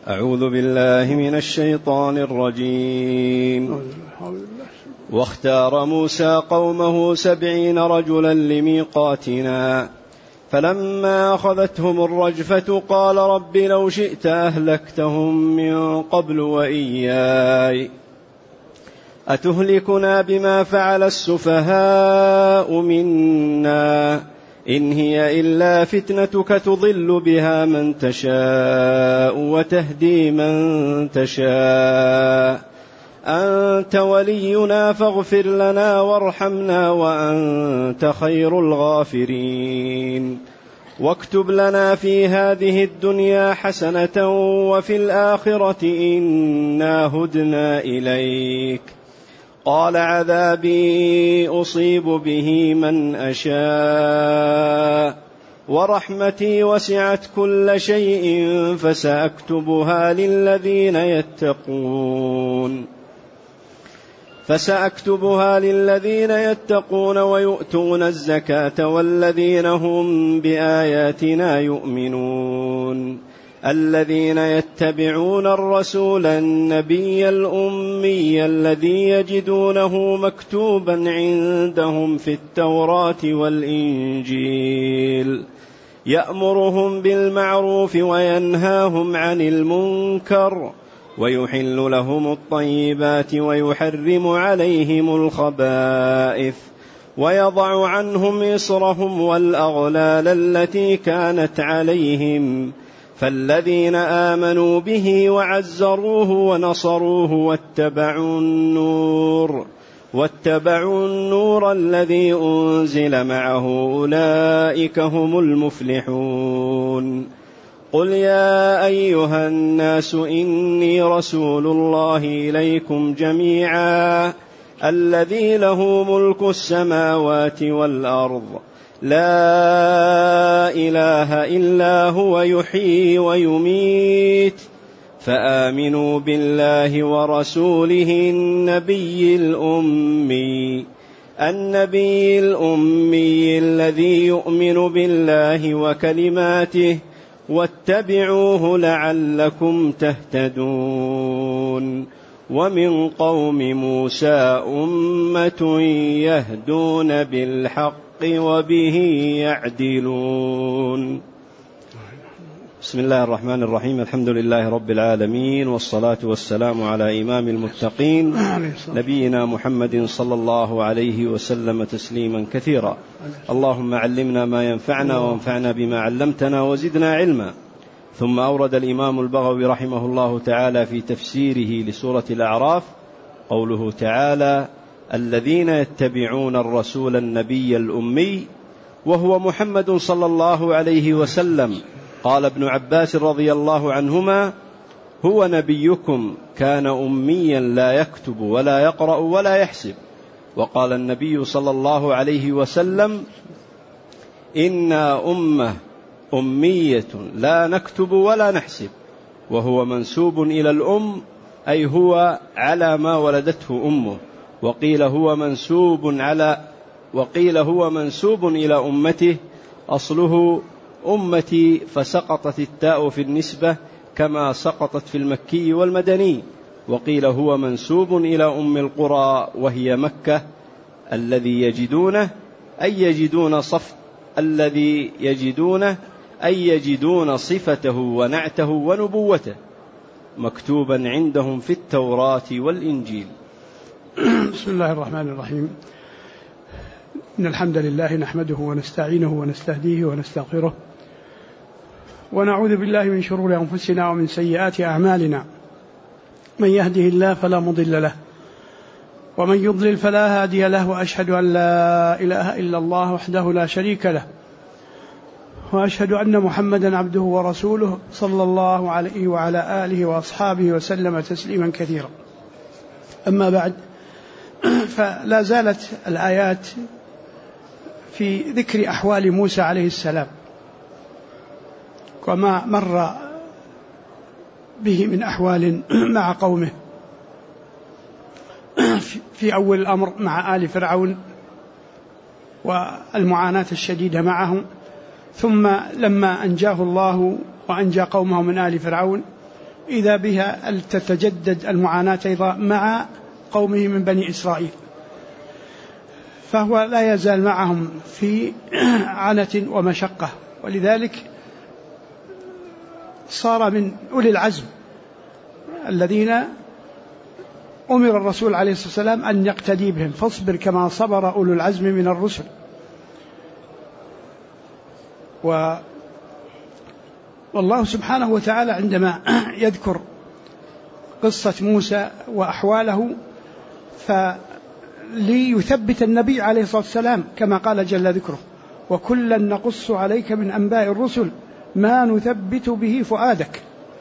أعوذ بالله من الشيطان الرجيم. واختار موسى قومه 70 رجلا لميقاتنا فلما أخذتهم الرجفة قال رب لو شئت أهلكتهم من قبل وإياي أتهلكنا بما فعل السفهاء منا إن هي إلا فتنتك تضل بها من تشاء وتهدي من تشاء أنت ولينا فاغفر لنا وارحمنا وأنت خير الغافرين واكتب لنا في هذه الدنيا حسنة وفي الآخرة إنا هدنا إليك قال عذابي أصيب به من أشاء ورحمتي وسعت كل شيء فسأكتبها للذين يتقون ويؤتون الزكاة والذين هم بآياتنا يؤمنون الذين يتبعون الرسول النبي الأمي الذي يجدونه مكتوبا عندهم في التوراة والإنجيل يأمرهم بالمعروف وينهاهم عن المنكر ويحل لهم الطيبات ويحرم عليهم الخبائث ويضع عنهم إصرهم والأغلال التي كانت عليهم فالذين آمنوا به وعزروه ونصروه واتبعوا النور الذي أنزل معه أولئك هم المفلحون قل يا أيها الناس إني رسول الله إليكم جميعا الذي له ملك السماوات والأرض لا إله إلا هو يحيي ويميت فآمنوا بالله ورسوله النبي الأمي الذي يؤمن بالله وكلماته واتبعوه لعلكم تهتدون ومن قوم موسى أمة يهدون بالحق وبه يعدلون. بسم الله الرحمن الرحيم. الحمد لله رب العالمين والصلاة والسلام على إمام المتقين نبينا محمد صلى الله عليه وسلم تسليما كثيرا. اللهم علمنا ما ينفعنا وانفعنا بما علمتنا وزدنا علما. ثم أورد الإمام البغوي رحمه الله تعالى في تفسيره لسورة الأعراف قوله تعالى الذين يتبعون الرسول النبي الأمي وهو محمد صلى الله عليه وسلم. قال ابن عباس رضي الله عنهما هو نبيكم كان أميا لا يكتب ولا يقرأ ولا يحسب. وقال النبي صلى الله عليه وسلم إنا أمة أمية لا نكتب ولا نحسب. وهو منسوب إلى الأم أي هو على ما ولدته أمه. وقيل هو منسوب إلى أمته أصله أمتي فسقطت التاء في النسبة كما سقطت في المكي والمدني. وقيل هو منسوب إلى أم القرى وهي مكة الذي يجدون صفته ونعته ونبوته مكتوبا عندهم في التوراة والإنجيل. بسم الله الرحمن الرحيم. إن الحمد لله نحمده ونستعينه ونستهديه ونستغفره ونعوذ بالله من شرور أنفسنا ومن سيئات أعمالنا من يهده الله فلا مضل له ومن يضلل فلا هادي له وأشهد أن لا إله إلا الله وحده لا شريك له وأشهد أن محمدا عبده ورسوله صلى الله عليه وعلى آله وأصحابه وسلم تسليما كثيرا. أما بعد، فلا زالت الآيات في ذكر أحوال موسى عليه السلام وما مر به من أحوال مع قومه في أول الأمر مع آل فرعون والمعاناة الشديدة معهم، ثم لما أنجاه الله وأنجى قومه من آل فرعون إذا بها تتجدد المعاناة أيضا مع قومه من بني إسرائيل، فهو لا يزال معهم في عنة ومشقة، ولذلك صار من أولي العزم الذين أمر الرسول عليه الصلاة والسلام أن يقتدي بهم، فاصبر كما صبر أولو العزم من الرسل. والله سبحانه وتعالى عندما يذكر قصة موسى وأحواله فليثبت النبي عليه الصلاة والسلام كما قال جل ذكره: وكلا نقص عليك من أنباء الرسل ما نثبت به فؤادك.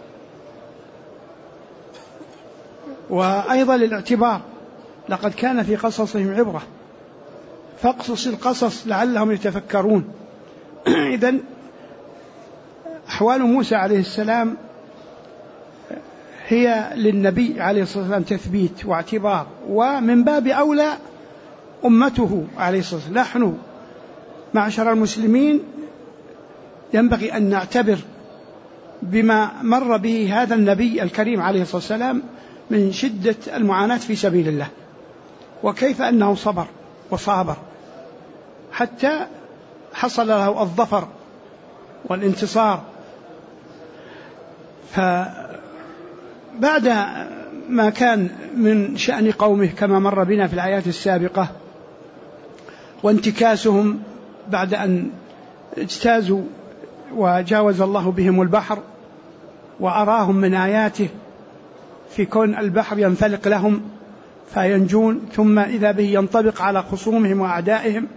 وأيضا للاعتبار: لقد كان في قصصهم عبرة فاقصص القصص لعلهم يتفكرون. إذن أحوال موسى عليه السلام هي للنبي عليه الصلاة والسلام تثبيت واعتبار، ومن باب أولى أمته عليه الصلاة والسلام. نحن معشر المسلمين ينبغي أن نعتبر بما مر به هذا النبي الكريم عليه الصلاة والسلام من شدة المعاناة في سبيل الله، وكيف أنه صبر وصابر حتى حصل له الظفر والانتصار. فبعد ما كان من شأن قومه كما مر بنا في الآيات السابقة، وانتكاسهم بعد أن اجتازوا وجاوز الله بهم البحر وأراهم من آياته في كون البحر ينفلق لهم فينجون، ثم إذا به ينطبق على خصومهم وأعدائهم،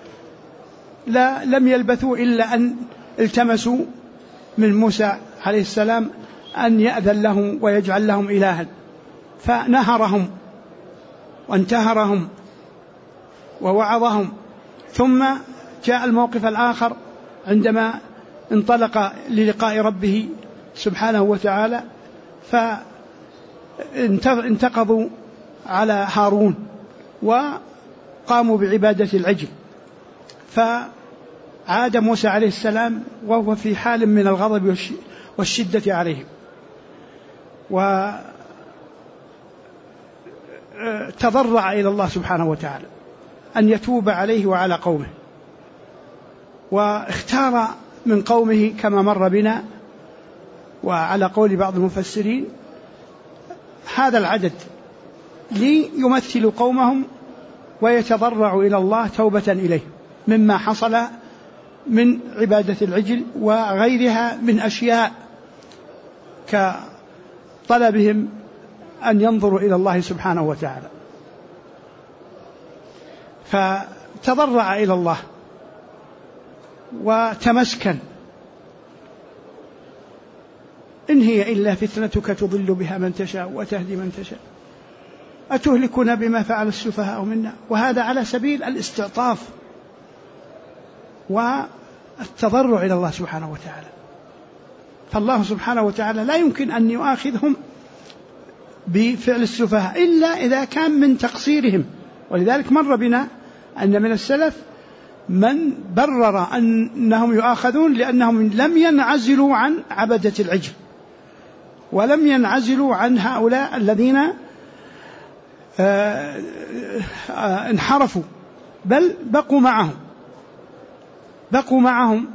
لم يلبثوا إلا أن التمسوا من موسى عليه السلام أن يأذن لهم ويجعل لهم إلها، فنهرهم وانتهرهم ووعظهم. ثم جاء الموقف الآخر عندما انطلق للقاء ربه سبحانه وتعالى، فانتقضوا على هارون وقاموا بعبادة العجل، فعاد موسى عليه السلام وهو في حال من الغضب والشدة عليهم، وتضرع إلى الله سبحانه وتعالى أن يتوب عليه وعلى قومه، واختار من قومه كما مر بنا وعلى قول بعض المفسرين هذا العدد ليمثلوا قومهم ويتضرعوا إلى الله توبة إليه مما حصل من عبادة العجل وغيرها من أشياء كطلبهم أن ينظروا إلى الله سبحانه وتعالى. فتضرع إلى الله وتمسكن: إن هي إلا فتنتك تضل بها من تشاء وتهدي من تشاء أتهلكنا بما فعل السفهاء منا. وهذا على سبيل الاستعطاف والتضرع إلى الله سبحانه وتعالى. فالله سبحانه وتعالى لا يمكن أن يؤاخذهم بفعل السفهاء إلا إذا كان من تقصيرهم. ولذلك مر بنا أن من السلف من برر أنهم يؤاخذون لأنهم لم ينعزلوا عن عبدة العجل، ولم ينعزلوا عن هؤلاء الذين انحرفوا، بل بقوا معهم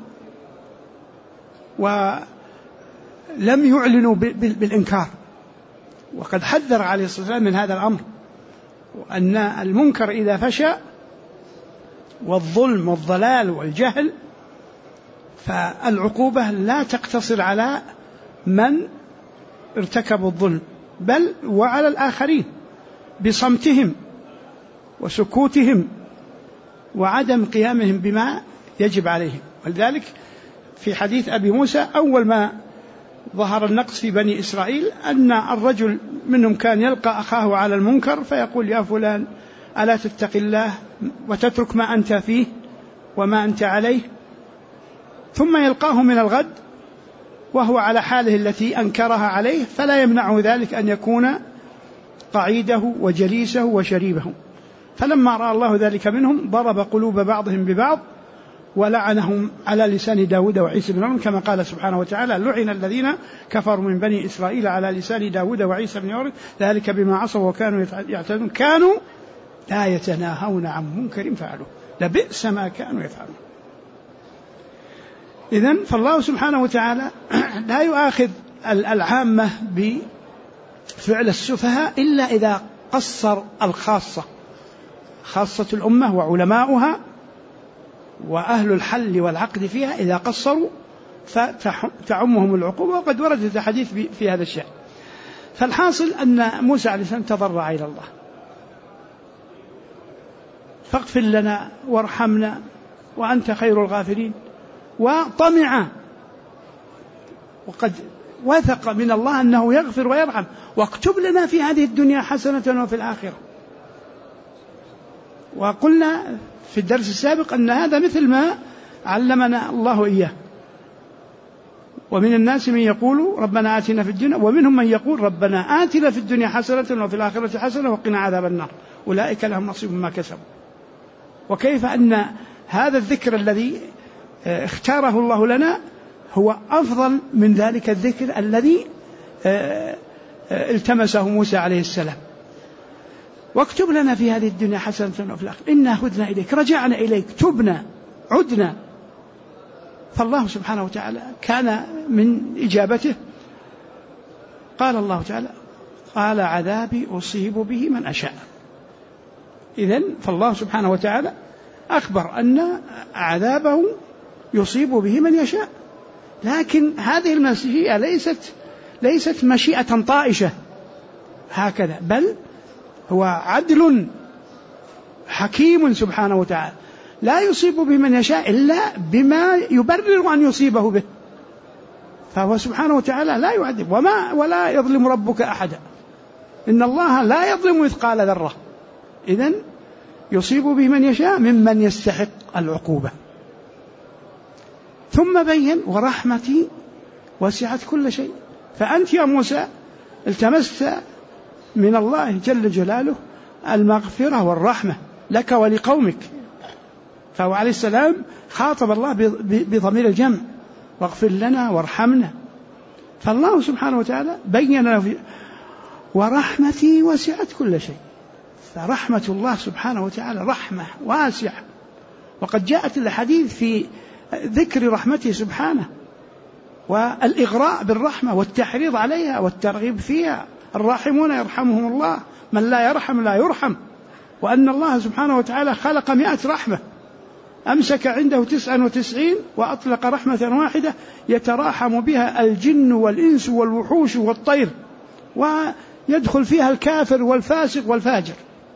ولم يعلنوا بالإنكار. وقد حذر عليه الصلاة والسلام من هذا الأمر، وأن المنكر إذا فشى والظلم والضلال والجهل فالعقوبة لا تقتصر على من ارتكبوا الظلم بل وعلى الآخرين بصمتهم وسكوتهم وعدم قيامهم بما يجب عليهم. ولذلك في حديث أبي موسى أول ما ظهر النقص في بني إسرائيل أن الرجل منهم كان يلقى أخاه على المنكر فيقول: يا فلان ألا تتق الله وتترك ما أنت فيه وما أنت عليه، ثم يلقاه من الغد وهو على حاله التي أنكرها عليه، فلا يمنعه ذلك أن يكون قعيده وجليسه وشريبه. فلما رأى الله ذلك منهم ضرب قلوب بعضهم ببعض ولعنهم على لسان داود وعيسى بن مريم كما قال سبحانه وتعالى لعن الذين كفروا من بني إسرائيل على لسان داود وعيسى بن مريم ذلك بما عصوا وكانوا يعتدون كانوا لا يتناهون عن منكر فعلوه لبئس ما كانوا يفعلون. إذن فالله سبحانه وتعالى لا يؤاخذ العامة بفعل السفهاء إلا إذا قصر الخاصة، خاصة الأمة وعلماؤها وأهل الحل والعقد فيها إذا قصروا فتعمهم العقوبة، وقد وردت حديث في هذا الشأن. فالحاصل أن موسى عليه السلام تضرع إلى الله فاغفر لنا وارحمنا وأنت خير الغافرين، وطمع وقد وثق من الله أنه يغفر ويرحم، واكتب لنا في هذه الدنيا حسنة وفي الآخرة. وقلنا في الدرس السابق أن هذا مثل ما علمنا الله إياه. ومن الناس من يقول ربنا آتنا في الدنيا، ومنهم من يقول ربنا آتنا في الدنيا حسنة وفي الآخرة حسنة وقنا عذاب النار أولئك لهم نصيب مما كسبوا. وكيف أن هذا الذكر الذي اختاره الله لنا هو أفضل من ذلك الذكر الذي التمسه موسى عليه السلام. واكتب لنا في هذه الدنيا حسنة وفي الآخرة إنا هدنا إليك رجعنا إليك تبنا عدنا. فالله سبحانه وتعالى كان من إجابته قال الله تعالى قال عذابي أصيب به من أشاء. إذن فالله سبحانه وتعالى أخبر أن عذابه يصيب به من يشاء، لكن هذه المشيئة ليست مشيئة طائشة هكذا، بل هو عدل حكيم سبحانه وتعالى لا يصيب به من يشاء إلا بما يبرر أن يصيبه به. فهو سبحانه وتعالى لا يعذب ولا يظلم ربك أحدا، إن الله لا يظلم مثقال ذرة. إذن يصيب به من يشاء ممن يستحق العقوبة. ثم بين ورحمتي وسعت كل شيء. فأنت يا موسى التمست من الله جل جلاله المغفرة والرحمة لك ولقومك. فهو عليه السلام خاطب الله بضمير الجمع واغفر لنا وارحمنا. فالله سبحانه وتعالى بين له ورحمتي وسعت كل شيء. فرحمة الله سبحانه وتعالى رحمة واسعة، وقد جاءت الحديث في ذكر رحمته سبحانه والإغراء بالرحمة والتحريض عليها والترغيب فيها. الراحمون يرحمهم الله، من لا يرحم لا يرحم. وأن الله سبحانه وتعالى خلق 100 رحمة، أمسك عنده 99 وأطلق رحمة واحدة يتراحم بها الجن والإنس والوحوش والطير، ويدخل فيها الكافر والفاسق والفاجر.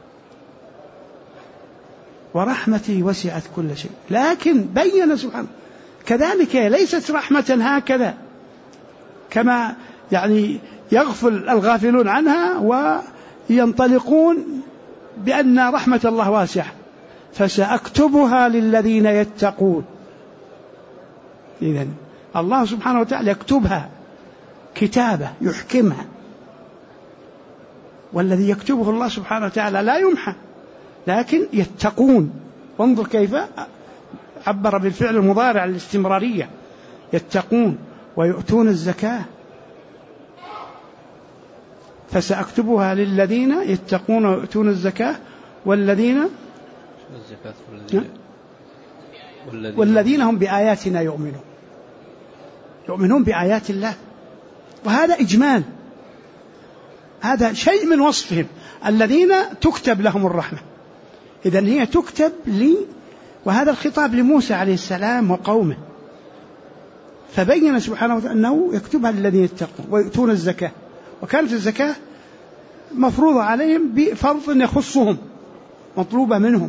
ورحمتي وسعت كل شيء. لكن بين سبحانه كذلك ليست رحمة هكذا كما يغفل الغافلون عنها وينطلقون بأن رحمة الله واسعة، فسأكتبها للذين يتقون. إذن الله سبحانه وتعالى يكتبها كتابة يحكمها، والذي يكتبه الله سبحانه وتعالى لا يمحى، لكن يتقون. وانظر كيف عبر بالفعل المضارع الاستمرارية، يتقون ويؤتون الزكاة. فسأكتبها للذين يتقون ويؤتون الزكاة والذين هم بآياتنا يؤمنون بآيات الله. وهذا إجمال، هذا شيء من وصفهم الذين تكتب لهم الرحمة. إذن هي تكتب لي، وهذا الخطاب لموسى عليه السلام وقومه. فبين سبحانه وتعالى أنه يكتبها للذين يتقون ويؤتون الزكاة، وكانت الزكاة مفروضة عليهم بفرض يخصهم مطلوبة منهم.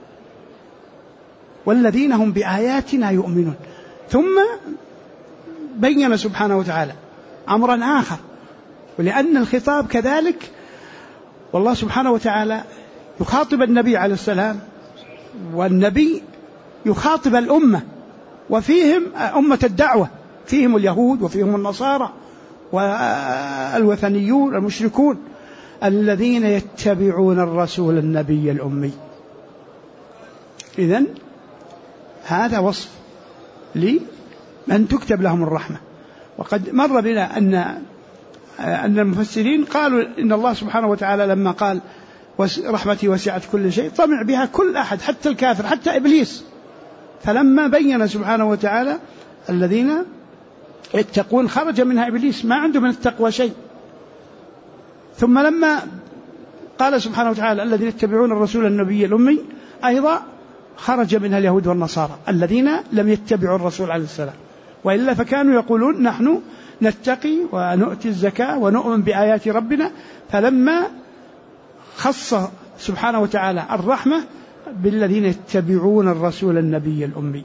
والذين هم بآياتنا يؤمنون. ثم بين سبحانه وتعالى أمرا آخر، ولأن الخطاب كذلك، والله سبحانه وتعالى يخاطب النبي عليه السلام، والنبي يخاطب الأمة، وفيهم أمة الدعوة، فيهم اليهود وفيهم النصارى والوثنيون المشركون الذين يتبعون الرسول النبي الأمي. إذن هذا وصف لمن تكتب لهم الرحمة. وقد مر بنا أن المفسرين قالوا إن الله سبحانه وتعالى لما قال رحمتي وسعت كل شيء طمع بها كل أحد حتى الكافر حتى إبليس، فلما بين سبحانه وتعالى الذين يتقون خرج منها إبليس ما عنده من التقوى شيء. ثم لما قال سبحانه وتعالى الذين يتبعون الرسول النبي الأمي أيضا خرج منها اليهود والنصارى الذين لم يتبعوا الرسول عليه السلام، وإلا فكانوا يقولون نحن نتقي ونؤتي الزكاة ونؤمن بآيات ربنا. فلما خص سبحانه وتعالى الرحمة بالذين يتبعون الرسول النبي الأمي،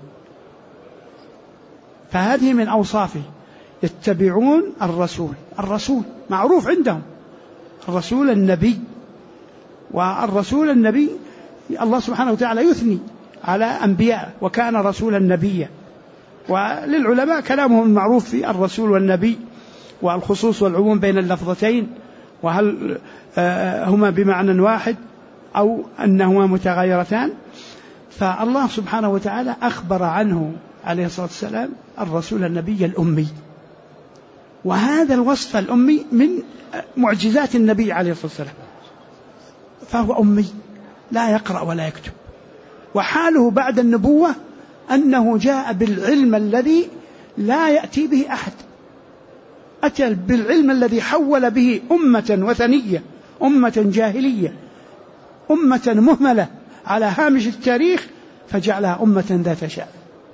فهذه من أوصافه يتبعون الرسول معروف عندهم الرسول النبي. والرسول النبي الله سبحانه وتعالى يثني على أنبياء وكان رسولا نبيا، وللعلماء كلامهم المعروف في الرسول والنبي والخصوص والعموم بين اللفظتين، وهل هما بمعنى واحد أو أنهما متغايرتان. فالله سبحانه وتعالى أخبر عنه عليه الصلاة والسلام الرسول النبي الأمي، وهذا الوصف الأمي من معجزات النبي عليه الصلاة والسلام، فهو أمي لا يقرأ ولا يكتب. وحاله بعد النبوة أنه جاء بالعلم الذي لا يأتي به أحد، أتى بالعلم الذي حول به أمة وثنية، أمة جاهلية، أمة مهملة على هامش التاريخ، فجعلها أمة ذات شأن،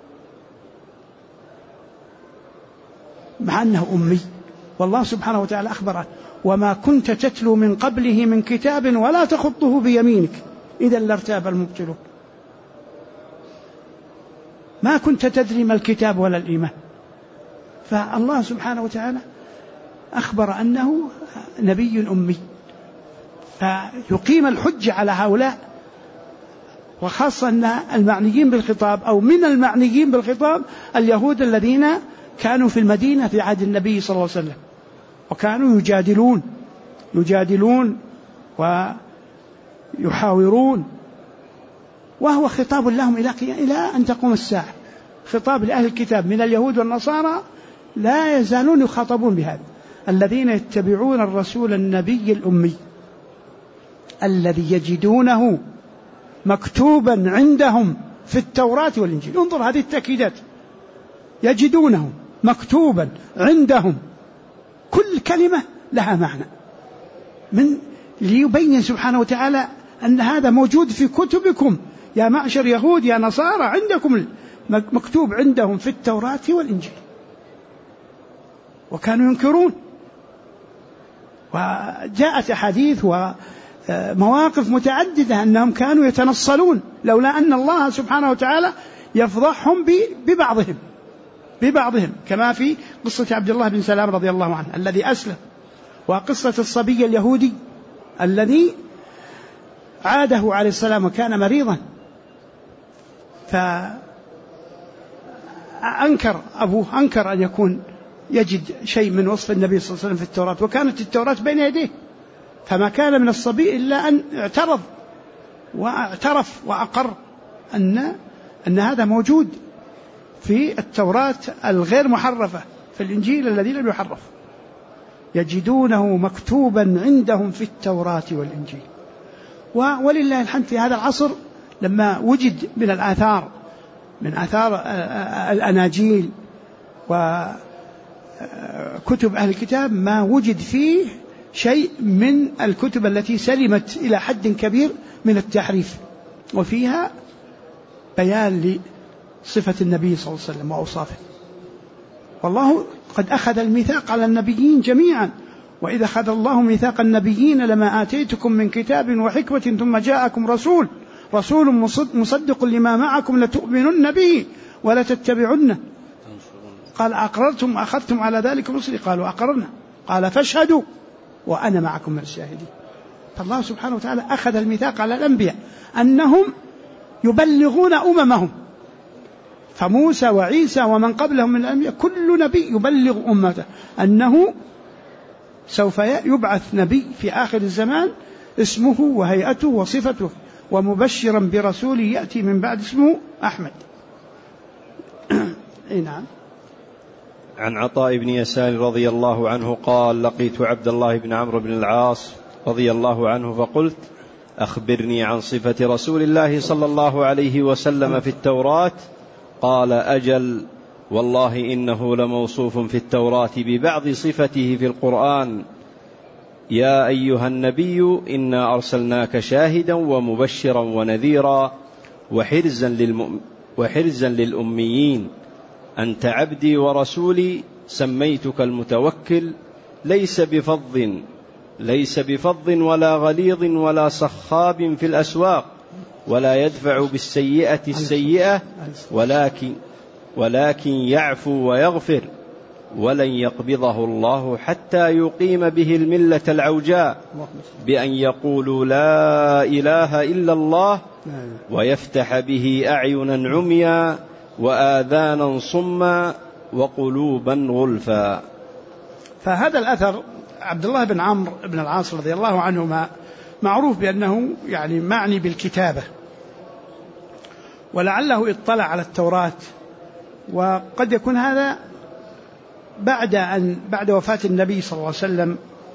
مع أنه أمي. والله سبحانه وتعالى أخبره وما كنت تتلو من قبله من كتاب ولا تخطه بيمينك إذا لارتاب المبطلون. ما كنت تدري ما الكتاب ولا الإيمان. فالله سبحانه وتعالى أخبر أنه نبي أمي، فيقيم الحج على هؤلاء، وخاصة أن المعنيين بالخطاب أو من المعنيين بالخطاب اليهود الذين كانوا في المدينة في عهد النبي صلى الله عليه وسلم، وكانوا يجادلون ويحاورون، وهو خطاب لهم إلى أن تقوم الساعة. خطاب لأهل الكتاب من اليهود والنصارى لا يزالون يخاطبون بهذا، الذين يتبعون الرسول النبي الأمي الذي يجدونه مكتوبا عندهم في التوراة والإنجيل. انظر هذه التأكيدات، يجدونه مكتوبا عندهم، كل كلمة لها معنى ليبين سبحانه وتعالى أن هذا موجود في كتبكم يا معشر يهود يا نصارى، عندكم مكتوب عندهم في التوراة والإنجيل. وكانوا ينكرون، وجاءت أحاديث ومواقف متعددة أنهم كانوا يتنصلون لولا أن الله سبحانه وتعالى يفضحهم ببعضهم، كما في قصة عبد الله بن سلام رضي الله عنه الذي أسلم، وقصة الصبي اليهودي الذي عاده عليه السلام وكان مريضا، فأنكر أبوه، أنكر أن يكون يجد شيء من وصف النبي صلى الله عليه وسلم في التوراة، وكانت التوراة بين يديه، فما كان من الصبي إلا أن اعترض واعترف وأقر أن هذا موجود في التوراة الغير محرفة، في الإنجيل الذي لم يحرف. يجدونه مكتوبا عندهم في التوراة والإنجيل. ولله الحمد في هذا العصر لما وجد من الآثار، من آثار الأناجيل وكتب أهل الكتاب، ما وجد فيه شيء من الكتب التي سلمت إلى حد كبير من التحريف، وفيها بيان لصفة النبي صلى الله عليه وسلم وأوصافه. والله قد أخذ الميثاق على النبيين جميعا، وإذا أخذ الله ميثاق النبيين لما آتيتكم من كتاب وحكمة ثم جاءكم رسول مصدق لما معكم لتؤمنن به ولا تتبعنه. قال أقررتم وأخذتم على ذلك رسلي؟ قالوا أقررنا. قال فاشهدوا وأنا معكم من الشاهدين. فالله سبحانه وتعالى أخذ الميثاق على الأنبياء أنهم يبلغون أممهم، فموسى وعيسى ومن قبلهم من الأنبياء كل نبي يبلغ أمته أنه سوف يبعث نبي في آخر الزمان اسمه وهيئته وصفته، ومبشرا برسول يأتي من بعد اسمه أحمد. نعم. عن عطاء بن يسار رضي الله عنه قال: لقيت عبد الله بن عمرو بن العاص رضي الله عنه فقلت: أخبرني عن صفة رسول الله صلى الله عليه وسلم في التوراة. قال: أجل، والله إنه لموصوف في التوراة ببعض صفته في القرآن: يا أيها النبي إنا أرسلناك شاهدا ومبشرا ونذيرا وحرزا للأميين، أنت عبدي ورسولي، سميتك المتوكل، ليس بفظ ولا غليظ ولا صخاب في الأسواق، ولا يدفع بالسيئة السيئة، ولكن يعفو ويغفر، ولن يقبضه الله حتى يقيم به الملة العوجاء بأن يقولوا لا إله إلا الله، ويفتح به أعينا عميا وآذانا صما وقلوبا غلفا. فهذا الأثر عبد الله بن عمرو بن العاص رضي الله عنهما معروف بأنه يعني معني بالكتابة، ولعله اطلع على التوراة، وقد يكون هذا بعد وفاة النبي صلى الله عليه وسلم،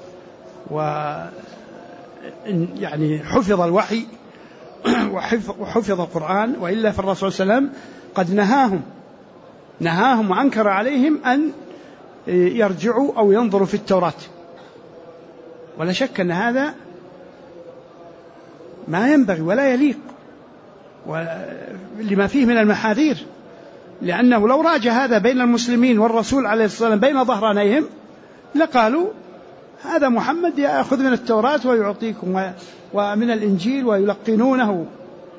يعني حفظ الوحي وحفظ القرآن، وإلا فالرسول صلى الله عليه وسلم قد نهاهم وأنكر عليهم أن يرجعوا أو ينظروا في التوراة. ولا شك أن هذا ما ينبغي ولا يليق لما فيه من المحاذير، لأنه لو راجع هذا بين المسلمين والرسول عليه الصلاة والسلام بين ظهرانيهم لقالوا هذا محمد يأخذ من التوراة ويعطيكم ومن الإنجيل ويلقنونه.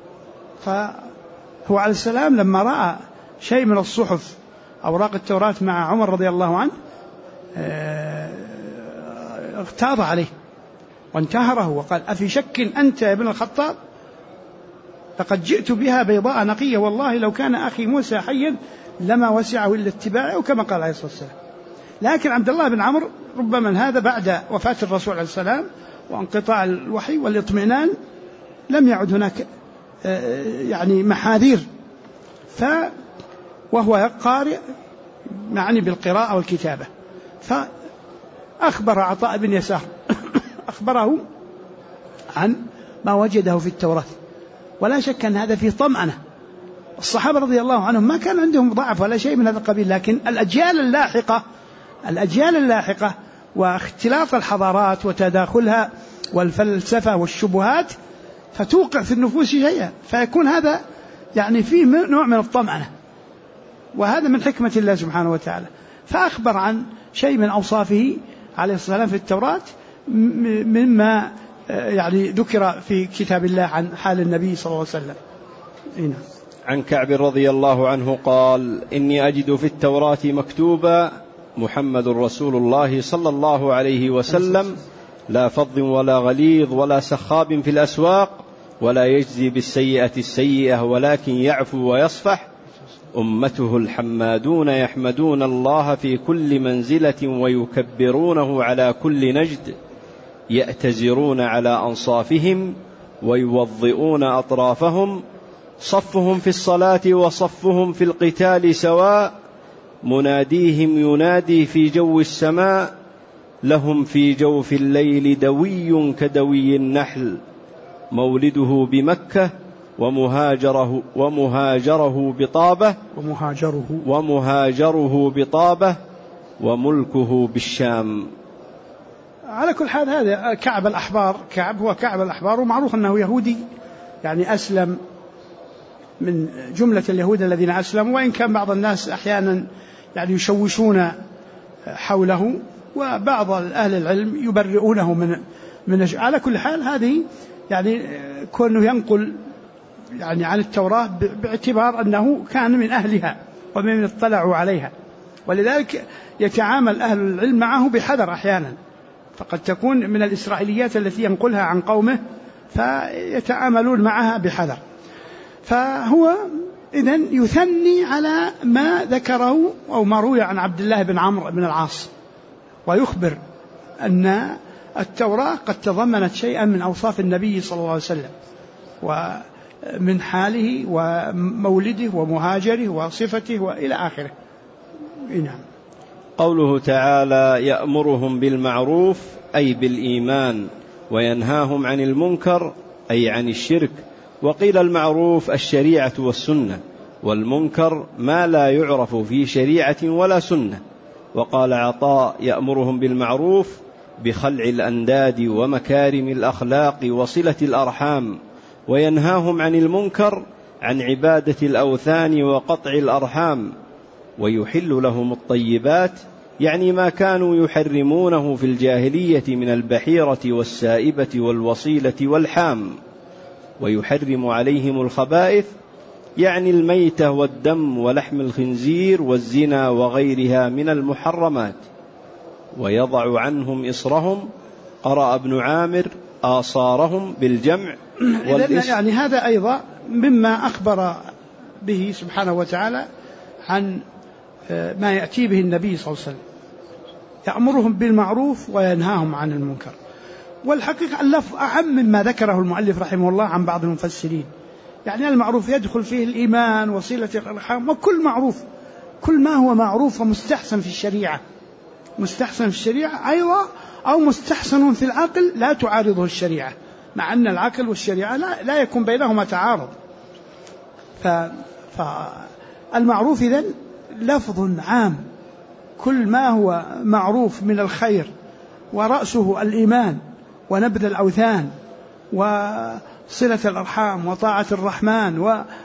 فهو عليه السلام لما رأى شيء من الصحف أوراق التوراة مع عمر رضي الله عنه اغتاظ عليه وانتهره وقال: أفي شك أنت يا ابن الخطاب؟ لقد جئت بها بيضاء نقية، والله لو كان أخي موسى حيا لما وسعه إلا اتباعه، كما قال عليه الصلاة والسلام. لكن عبد الله بن عمرو ربما هذا بعد وفاة الرسول عليه السلام وانقطاع الوحي والاطمئنان لم يعد هناك يعني محاذير، وهو قارئ معني بالقراءة والكتابة. فأخبر عطاء بن يسار أخبره عن ما وجده في التوراة، ولا شك أن هذا فيه طمأنة. الصحابة رضي الله عنهم ما كان عندهم ضعف ولا شيء من هذا القبيل، لكن الأجيال اللاحقة واختلاط الحضارات وتداخلها والفلسفة والشبهات فتوقع في النفوس شيئا، فيكون هذا يعني فيه نوع من الطمأنة، وهذا من حكمة الله سبحانه وتعالى. فأخبر عن شيء من أوصافه عليه الصلاة والسلام في التوراة مما يعني ذكر في كتاب الله عن حال النبي صلى الله عليه وسلم. عن كعب رضي الله عنه قال: إني أجد في التوراة مكتوبا: محمد رسول الله صلى الله عليه وسلم، لا فظ ولا غليظ ولا سخاب في الأسواق، ولا يجزي بالسيئة السيئة، ولكن يعفو ويصفح. أمته الحمادون يحمدون الله في كل منزلة ويكبرونه على كل نجد، يأتزرون على أنصافهم ويوضئون أطرافهم، صفهم في الصلاة وصفهم في القتال سواء، مناديهم ينادي في جو السماء، لهم في جوف الليل دوي كدوي النحل، مولده بمكة ومهاجره بطابة وملكه بالشام. على كل حال هذا كعب هو كعب الأحبار، ومعروف أنه يهودي، يعني أسلم من جملة اليهود الذين أسلموا، وإن كان بعض الناس أحيانا يعني يشوشون حوله، وبعض أهل العلم يبرئونه من على كل حال هذه يعني كونه ينقل يعني عن التوراة باعتبار أنه كان من أهلها ومن اطلعوا عليها، ولذلك يتعامل أهل العلم معه بحذر أحيانا، فقد تكون من الإسرائيليات التي ينقلها عن قومه فيتعاملون معها بحذر. فهو إذن يثني على ما ذكره أو ما روي عن عبد الله بن عمرو بن العاص، ويخبر أن التوراة قد تضمنت شيئا من أوصاف النبي صلى الله عليه وسلم، ومن حاله ومولده ومهاجره وصفته وإلى آخره. نعم. قوله تعالى يأمرهم بالمعروف أي بالإيمان، وينهاهم عن المنكر أي عن الشرك. وقيل المعروف الشريعة والسنة، والمنكر ما لا يعرف في شريعة ولا سنة. وقال عطاء يأمرهم بالمعروف بخلع الأنداد ومكارم الأخلاق وصلة الأرحام، وينهاهم عن المنكر عن عبادة الأوثان وقطع الأرحام. ويحل لهم الطيبات يعني ما كانوا يحرمونه في الجاهلية من البحيرة والسائبة والوصيلة والحام. ويحرم عليهم الخبائث يعني الميتة والدم ولحم الخنزير والزنا وغيرها من المحرمات. ويضع عنهم إصرهم، قرأ ابن عامر آصارهم بالجمع يعني هذا أيضا مما أخبر به سبحانه وتعالى عن ما يأتي به النبي صلى الله عليه وسلم، يأمرهم بالمعروف وينهاهم عن المنكر. والحقيقة اللفظ أعم مما ذكره المؤلف رحمه الله عن بعض المفسرين. يعني المعروف يدخل فيه الإيمان وصلة الأرحام وكل معروف، كل ما هو معروف ومستحسن في الشريعة، مستحسن في الشريعة أيضا أو مستحسن في العقل لا تعارضه الشريعة، مع أن العقل والشريعة لا يكون بينهما تعارض. فالمعروف إذن لفظ عام، كل ما هو معروف من الخير ورأسه الإيمان ونبذ الأوثان وصلة الأرحام وطاعة الرحمن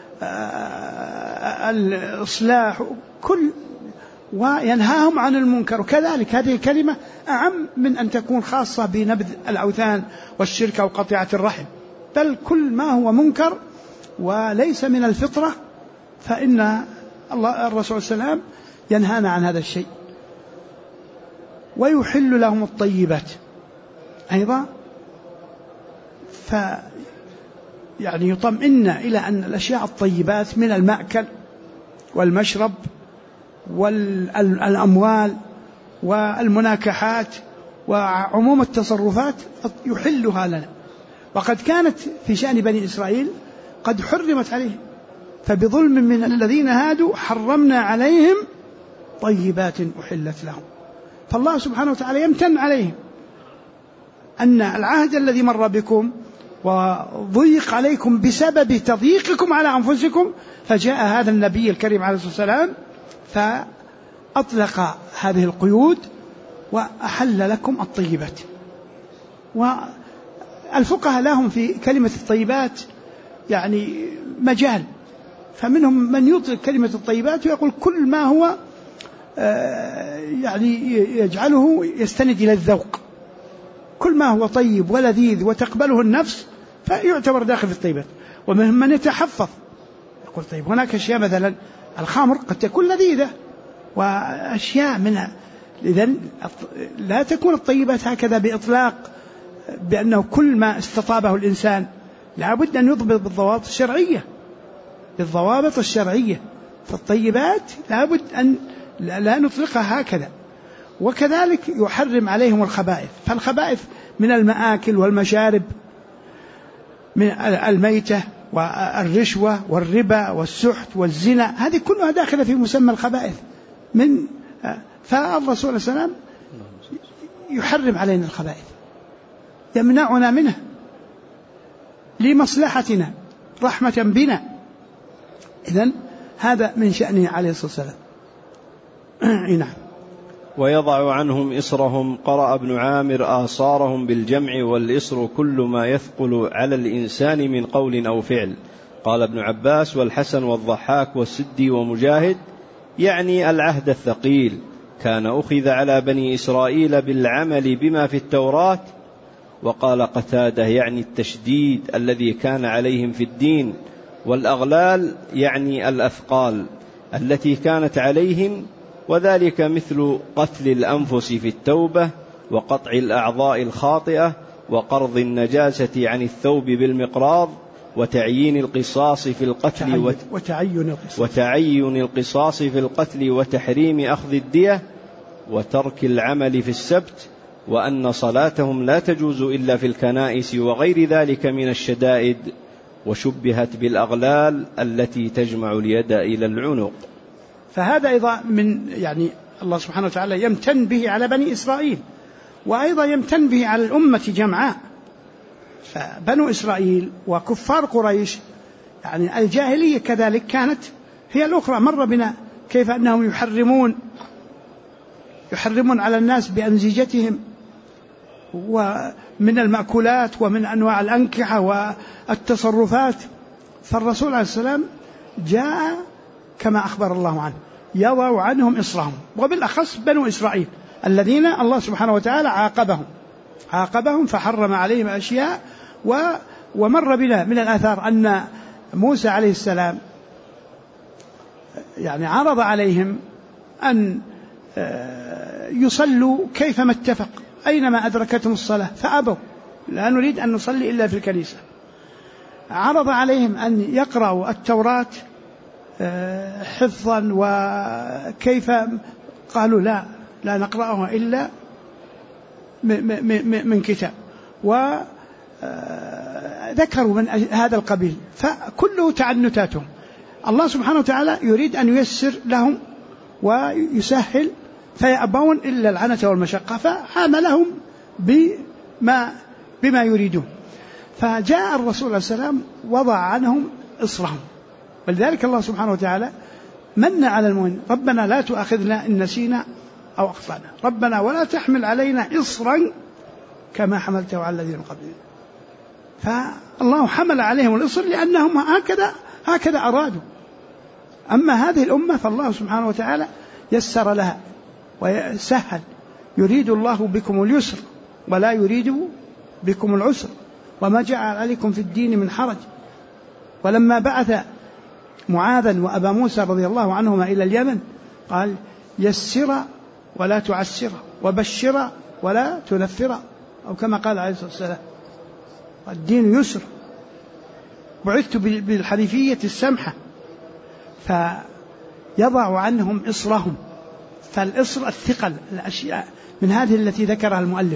والإصلاح كل، وينهاهم عن المنكر. وكذلك هذه الكلمة أعم من أن تكون خاصة بنبذ الأوثان والشرك وقطيعة الرحم، بل كل ما هو منكر وليس من الفطرة فإن الرسول صلى الله عليه وسلم ينهانا عن هذا الشيء. ويحل لهم الطيبات أيضا، يعني يطمئن إلى أن الأشياء الطيبات من المأكل والمشرب والأموال والمناكحات وعموم التصرفات يحلها لنا. وقد كانت في شأن بني إسرائيل قد حرمت عليهم، فبظلم من الذين هادوا حرمنا عليهم طيبات أحلت لهم. فالله سبحانه وتعالى يمتن عليهم أن العهد الذي مر بكم وضيق عليكم بسبب تضييقكم على أنفسكم، فجاء هذا النبي الكريم عليه الصلاة والسلام فأطلق هذه القيود وأحل لكم الطيبات. والفقهاء لهم في كلمة الطيبات يعني مجال، فمنهم من يطلق كلمة الطيبات ويقول كل ما هو يعني يجعله يستند إلى الذوق، كل ما هو طيب ولذيذ وتقبله النفس فيعتبر داخل في الطيبات. ومنهم من يتحفظ يقول طيب هناك أشياء مثلا الخمر قد تكون لذيذة وأشياء منها، إذن لا تكون الطيبات هكذا بإطلاق بأنه كل ما استطابه الإنسان، لا بد أن يضبط بالضوابط الشرعية، بالضوابط الشرعية. فالطيبات لا بد أن لا نطلقها هكذا. وكذلك يحرم عليهم الخبائث، فالخبائث من المآكل والمشارب، من الميتة والرشوة والربا والسحت والزنا، هذه كلها داخلة في مسمى الخبائث. فالرسول صلى الله عليه وسلم يحرم علينا الخبائث، يمنعنا منها لمصلحتنا رحمة بنا. إذن هذا من شأنه عليه الصلاة والسلام. نعم. ويضع عنهم إصرهم، قرأ ابن عامر آصارهم بالجمع، والإصر كل ما يثقل على الإنسان من قول أو فعل. قال ابن عباس والحسن والضحاك والسدي ومجاهد يعني العهد الثقيل كان أخذ على بني إسرائيل بالعمل بما في التوراة. وقال قتادة يعني التشديد الذي كان عليهم في الدين، والأغلال يعني الأثقال التي كانت عليهم، وذلك مثل قتل الأنفس في التوبة وقطع الأعضاء الخاطئة وقرض النجاسة عن الثوب بالمقراض وتعيين القصاص في القتل وتعين القصاص في القتل وتحريم أخذ الدية وترك العمل في السبت، وأن صلاتهم لا تجوز إلا في الكنائس وغير ذلك من الشدائد، وشبهت بالأغلال التي تجمع اليد إلى العنق. فهذا أيضا من يعني الله سبحانه وتعالى يمتن به على بني إسرائيل، وأيضا يمتن به على الأمة جمعاء. فبنو إسرائيل وكفار قريش يعني الجاهلية كذلك كانت هي الأخرى. مر بنا كيف أنهم يحرمون على الناس بأمزجتهم ومن المأكولات ومن أنواع الأنكحة والتصرفات. فالرسول عليه السلام جاء كما أخبر الله عنه يضع عنهم إصرهم، وبالأخص بنو إسرائيل الذين الله سبحانه وتعالى عاقبهم فحرم عليهم أشياء. ومر بنا من الآثار أن موسى عليه السلام يعني عرض عليهم أن يصلوا كيفما اتفق أينما أدركتهم الصلاة، فأبوا، لا نريد أن نصلي إلا في الكنيسة. عرض عليهم أن يقرأوا التوراة حفظا وكيف، قالوا لا نقرأها إلا من كتاب، وذكروا من هذا القبيل، فكله تعنتاتهم. الله سبحانه وتعالى يريد أن ييسر لهم ويسهل، فيأبون إلا العنة والمشقة، فعاملهم بما يريدون. فجاء الرسول عليه السلام وضع عنهم إصرهم، ولذلك الله سبحانه وتعالى من على المؤمن: ربنا لا تؤاخذنا إن نسينا أو أخطأنا، ربنا ولا تحمل علينا إصرا كما حملته على الذين من قبلنا. فالله حمل عليهم الإصر لأنهم هكذا أرادوا. أما هذه الأمة فالله سبحانه وتعالى يسر لها وسهل. يريد الله بكم اليسر ولا يريد بكم العسر وما جعل عليكم في الدين من حرج. ولما بعث معاذا وأبا موسى رضي الله عنهما إلى اليمن قال: يسر ولا تعسر، وبشر ولا تنفر، أو كما قال عليه الصلاة والسلام: الدين يسر، بعثت بالحنيفية السمحة. فيضع عنهم إصرهم. فالإصر الثقل، الأشياء من هذه التي ذكرها المؤلف.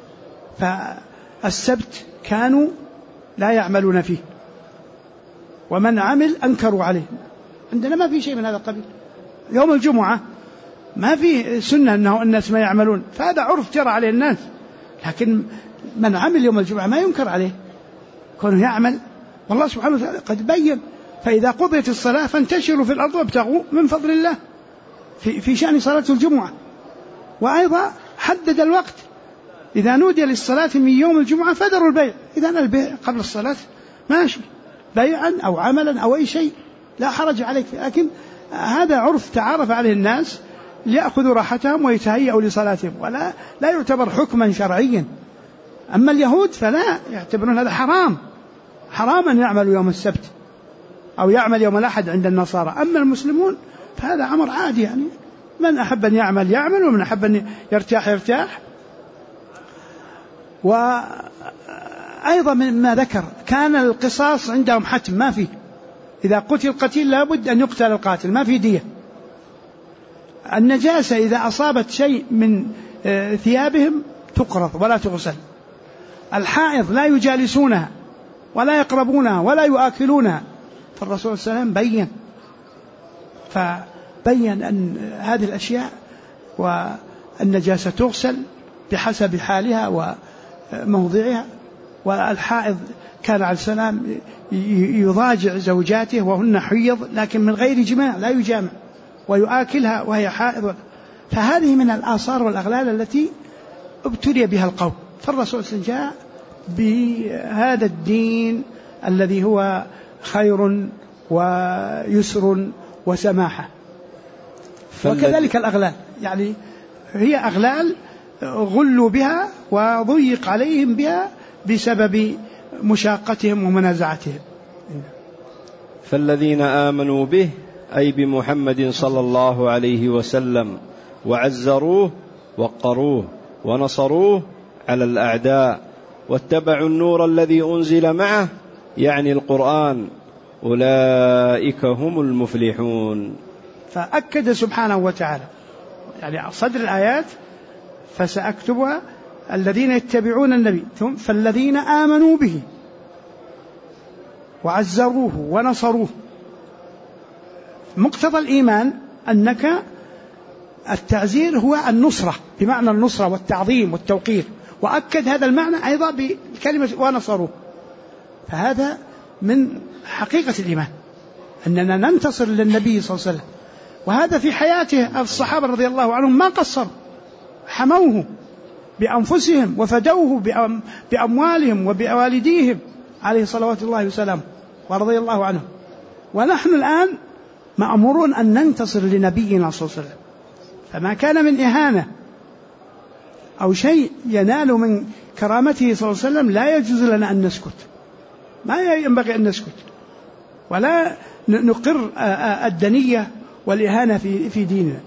فالسبت كانوا لا يعملون فيه، ومن عمل أنكروا عليه. عندنا ما في شيء من هذا القبيل. يوم الجمعة ما في سنة أنه الناس ما يعملون، فهذا عرف جرى عليه الناس. لكن من عمل يوم الجمعة ما ينكر عليه كونه يعمل، والله سبحانه وتعالى قد بين: فإذا قضيت الصلاة فانتشروا في الأرض وابتغوا من فضل الله، في شأن صلاة الجمعة. وأيضا حدد الوقت: إذا نودي للصلاة من يوم الجمعة فذروا البيع. إذن البيع قبل الصلاة ماشي، بيعا أو عملا أو أي شيء لا حرج عليك. لكن هذا عرف تعارف عليه الناس ليأخذوا راحتهم ويتهيئوا لصلاتهم، ولا يعتبر حكما شرعيا. أما اليهود فلا يعتبرون هذا حراما يعمل يوم السبت أو يعمل يوم الأحد عند النصارى. أما المسلمون فهذا أمر عادي، يعني من أحب أن يعمل يعمل، ومن أحب أن يرتاح. وأيضا مما ذكر كان القصاص عندهم حتم، ما فيه، إذا قتل قتيل لابد أن يقتل القاتل، ما في دية. النجاسة إذا أصابت شيء من ثيابهم تقرض ولا تغسل. الحائض لا يجالسونها ولا يقربونها ولا يؤكلونها. فالرسول صلى الله عليه وسلم فبين أن هذه الأشياء والنجاسة تغسل بحسب حالها وموضعها. والحائض كان عليه السلام يضاجع زوجاته وهن حيض، لكن من غير جماع، لا يجامع، ويؤكلها وهي حائض. فهذه من الآثار والأغلال التي ابتلي بها القوم. فالرسول صلى الله عليه وسلم جاء بهذا الدين الذي هو خير ويسر وسماحة. وكذلك الأغلال، يعني هي أغلال غلوا بها وضيق عليهم بها بسبب مشاقتهم ومنازعتهم. فالذين آمنوا به أي بمحمد صلى الله عليه وسلم وعزروه وقروه ونصروه على الأعداء واتبعوا النور الذي أنزل معه، يعني القرآن، أولئك هم المفلحون. فأكد سبحانه وتعالى يعني صدر الآيات: فسأكتبها الذين يتبعون النبي فالذين آمنوا به وعزروه ونصروه. مقتضى الإيمان أنك التعزير هو النصرة بمعنى النصرة والتعظيم والتوقير، وأكد هذا المعنى أيضا بكلمة ونصروه. فهذا من حقيقة الإيمان أننا ننتصر للنبي صلى الله عليه وسلم، وهذا في حياته الصحابة رضي الله عنهم ما قصروا، حموه بأنفسهم وفدوه بأموالهم وبوالديهم عليه صلوات الله وسلامه ورضي الله عنهم. ونحن الآن مأمورون أن ننتصر لنبينا صلى الله عليه وسلم، فما كان من إهانة أو شيء ينال من كرامته صلى الله عليه وسلم لا يجوز لنا أن نسكت، ما ينبغي أن نسكت ولا نقر الدنية والإهانة في ديننا،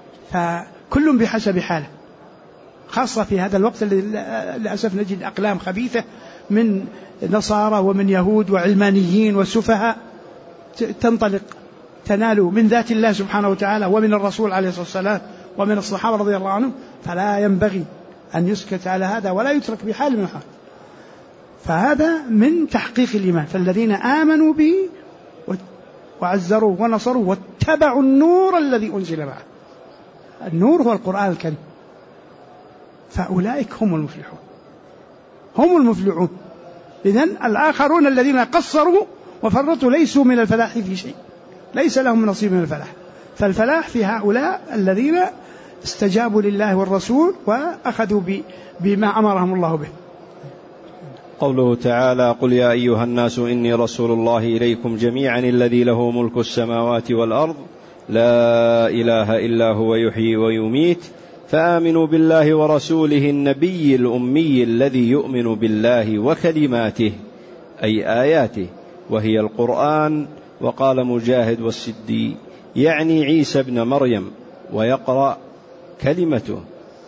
فكل بحسب حاله، خاصة في هذا الوقت للأسف نجد أقلام خبيثة من نصارى ومن يهود وعلمانيين وسفهاء تنطلق تنال من ذات الله سبحانه وتعالى ومن الرسول عليه الصلاة والسلام ومن الصحابة رضي الله عنهم، فلا ينبغي أن يسكت على هذا ولا يترك بحال من الحال. فهذا من تحقيق الإيمان. فالذين آمنوا به وعزروا ونصروا واتبعوا النور الذي أنزل معه، النور هو القرآن الكريم، فأولئك هم المفلحون، هم المفلحون. إذن الآخرون الذين قصروا وفرطوا ليسوا من الفلاح في شيء، ليس لهم نصيب من الفلاح. فالفلاح في هؤلاء الذين استجابوا لله والرسول وأخذوا بما أمرهم الله به. قوله تعالى: قل يا أيها الناس إني رسول الله إليكم جميعا الذي له ملك السماوات والأرض لا إله إلا هو يحيي ويميت فآمنوا بالله ورسوله النبي الأمي الذي يؤمن بالله وكلماته أي آياته وهي القرآن. وقال مجاهد والسدي يعني عيسى ابن مريم، ويقرأ كلمته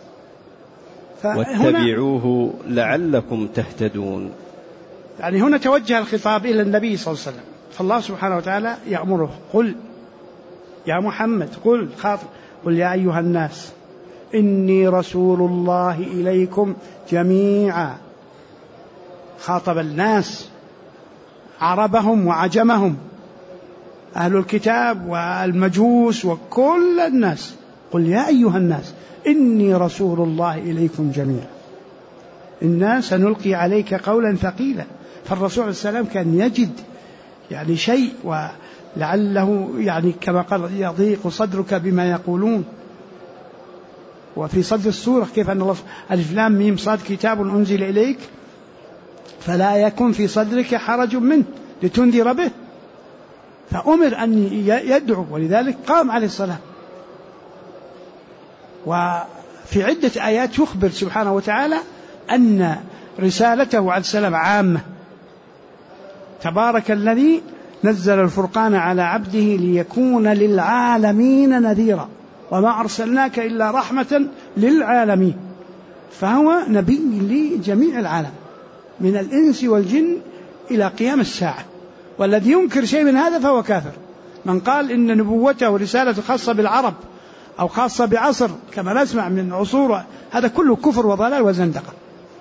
واتبعوه لعلكم تهتدون. يعني هنا توجه الخطاب إلى النبي صلى الله عليه وسلم، فالله سبحانه وتعالى يأمره: قل يا محمد، قل يا أيها الناس إني رسول الله إليكم جميعا. خاطب الناس عربهم وعجمهم، أهل الكتاب والمجوس وكل الناس. قل يا أيها الناس إني رسول الله إليكم جميعا. إنا سنلقي عليك قولا ثقيلا. فالرسول عليه السلام كان يجد يعني شيء، ولعله يعني كما قال يضيق صدرك بما يقولون. وفي صدر السورة كيف أن الله ألف لام ميم صاد كتاب أنزل إليك فلا يكن في صدرك حرج منه لتنذر به. فأمر أن يدعو، ولذلك قام عليه الصلاة. وفي عدة آيات يخبر سبحانه وتعالى أن رسالته عليه السلام عامة. تبارك الذي نزل الفرقان على عبده ليكون للعالمين نذيرا وما أرسلناك إلا رحمة للعالمين. فهو نبي لجميع العالم من الإنس والجن إلى قيام الساعة، والذي ينكر شيء من هذا فهو كافر. من قال إن نبوته ورسالته خاصة بالعرب أو خاصة بعصر كما نسمع من عصور، هذا كله كفر وضلال وزندقة.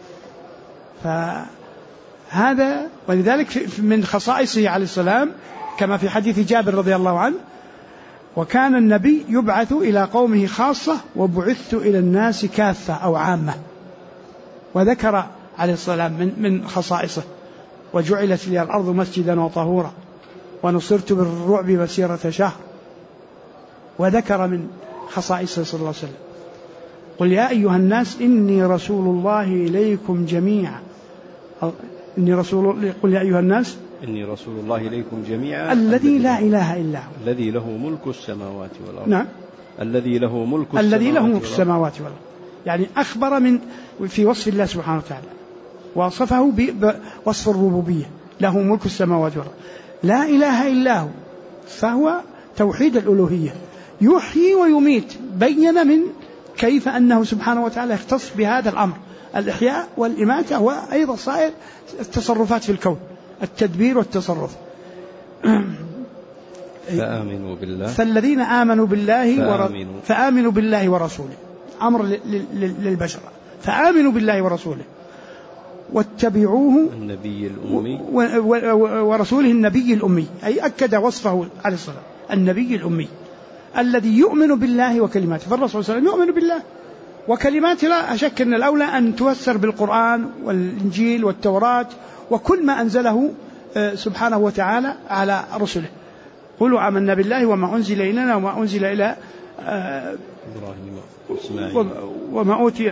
فهذا ولذلك من خصائصه عليه السلام كما في حديث جابر رضي الله عنه: وكان النبي يبعث إلى قومه خاصة وبعثت إلى الناس كافة أو عامة. وذكر عليه السلام من خصائصه: وجعلت لي الأرض مسجدا وطهورا ونصرت بالرعب مسيرة شهر. وذكر من خصائصه صلى الله عليه وسلم: قل يا أيها الناس إني رسول الله إليكم جميعا. قل يا أيها الناس إني رسول الله إليكم جميعا الذي لا إله إلا هو الذي له ملك السماوات والأرض. نعم، الذي له ملك السماوات والأرض. يعني أخبر في وصف الله سبحانه وتعالى، وصفه بوصف الربوبية، له ملك السماوات والأرض، لا إله إلا هو، فهو توحيد الألوهية. يحيي ويميت، بين من كيف أنه سبحانه وتعالى يختص بهذا الأمر، الإحياء والإماتة، وأيضا صائر التصرفات في الكون، التدبير والتصرف. فآمنوا بالله، فالذين آمنوا بالله فآمنوا بالله ورسوله، أمر للبشر، فآمنوا بالله ورسوله واتبعوه النبي الأمي ورسوله النبي الأمي، أي أكد وصفه عليه الصلاة، النبي الأمي الذي يؤمن بالله وكلماته. فالرسول صلى الله عليه وسلم يؤمن بالله وكلماته، لا أشك أن الأولى أن تفسر بالقرآن والإنجيل والتوراة وكل ما أنزله سبحانه وتعالى على رسله. قولوا آمنا بالله وما أنزل إلينا وما أنزل إلى وما أوتي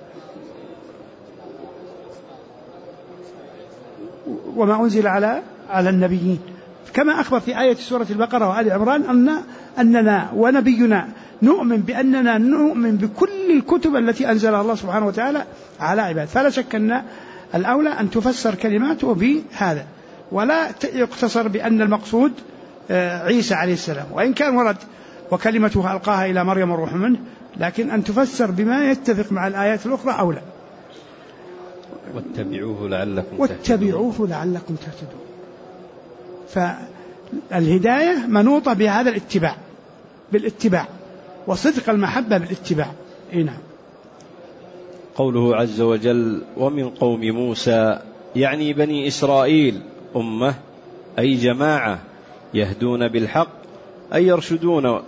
وما أنزل على النبيين، كما أخبر في آية سورة البقرة وآل عمران أننا ونبينا نؤمن بأننا نؤمن بكل الكتب التي أنزلها الله سبحانه وتعالى على عباده. فلا شك أن الأولى أن تفسر كلماته بهذا، ولا يقتصر بأن المقصود عيسى عليه السلام، وإن كان ورد وكلمته ألقاها إلى مريم الروح منه، لكن أن تفسر بما يتفق مع الآيات الأخرى أولى. واتبعوه لعلكم تهتدون. فالهداية منوطة بهذا الاتباع، بالاتباع وصدق المحبة بالاتباع. نعم. قوله عز وجل ومن قوم موسى يعني بني إسرائيل أمة أي جماعة يهدون بالحق أي يرشدون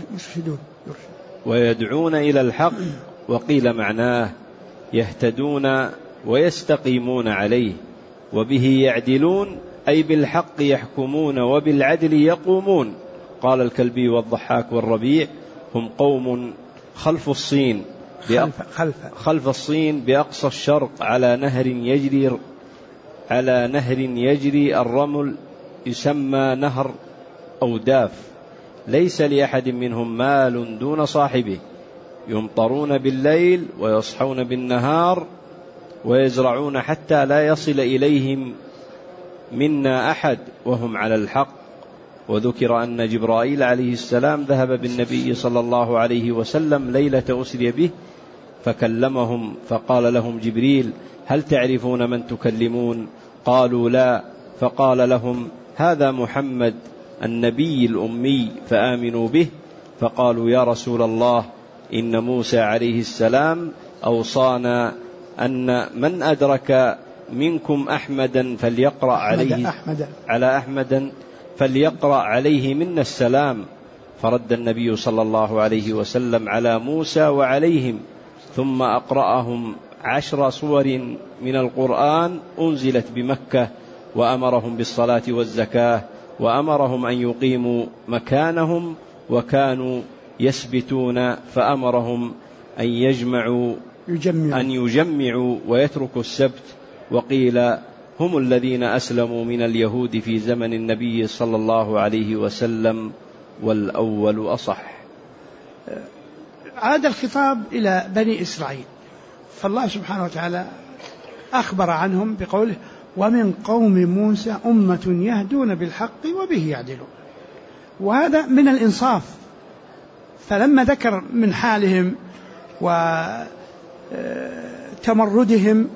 ويدعون إلى الحق، وقيل معناه يهتدون ويستقيمون عليه، وبه يعدلون أي بالحق يحكمون وبالعدل يقومون. قال الكلبي والضحاك والربيع هم قوم خلف الصين بأقصى الشرق على نهر يجري الرمل يسمى نهر أو داف، ليس لأحد منهم مال دون صاحبه، يمطرون بالليل ويصحون بالنهار ويزرعون حتى لا يصل إليهم منا أحد وهم على الحق. وذكر أن جبرائيل عليه السلام ذهب بالنبي صلى الله عليه وسلم ليلة أسري به فكلمهم، فقال لهم جبريل هل تعرفون من تكلمون؟ قالوا لا، فقال لهم هذا محمد النبي الأمي فآمنوا به. فقالوا يا رسول الله إن موسى عليه السلام أوصانا أن من أدرك منكم أحمدا فليقرأ عليه منا السلام. فرد النبي صلى الله عليه وسلم على موسى وعليهم، ثم أقرأهم 10 سور من القرآن أنزلت بمكة، وأمرهم بالصلاة والزكاة، وأمرهم أن يقيموا مكانهم وكانوا يسبتون، فأمرهم أن يجمعوا ويتركوا السبت. وقيل هم الذين أسلموا من اليهود في زمن النبي صلى الله عليه وسلم، والأول أصح. عاد الخطاب إلى بني إسرائيل، فالله سبحانه وتعالى أخبر عنهم بقوله ومن قوم موسى أمة يهدون بالحق وبه يعدلون، وهذا من الإنصاف. فلما ذكر من حالهم وتمردهم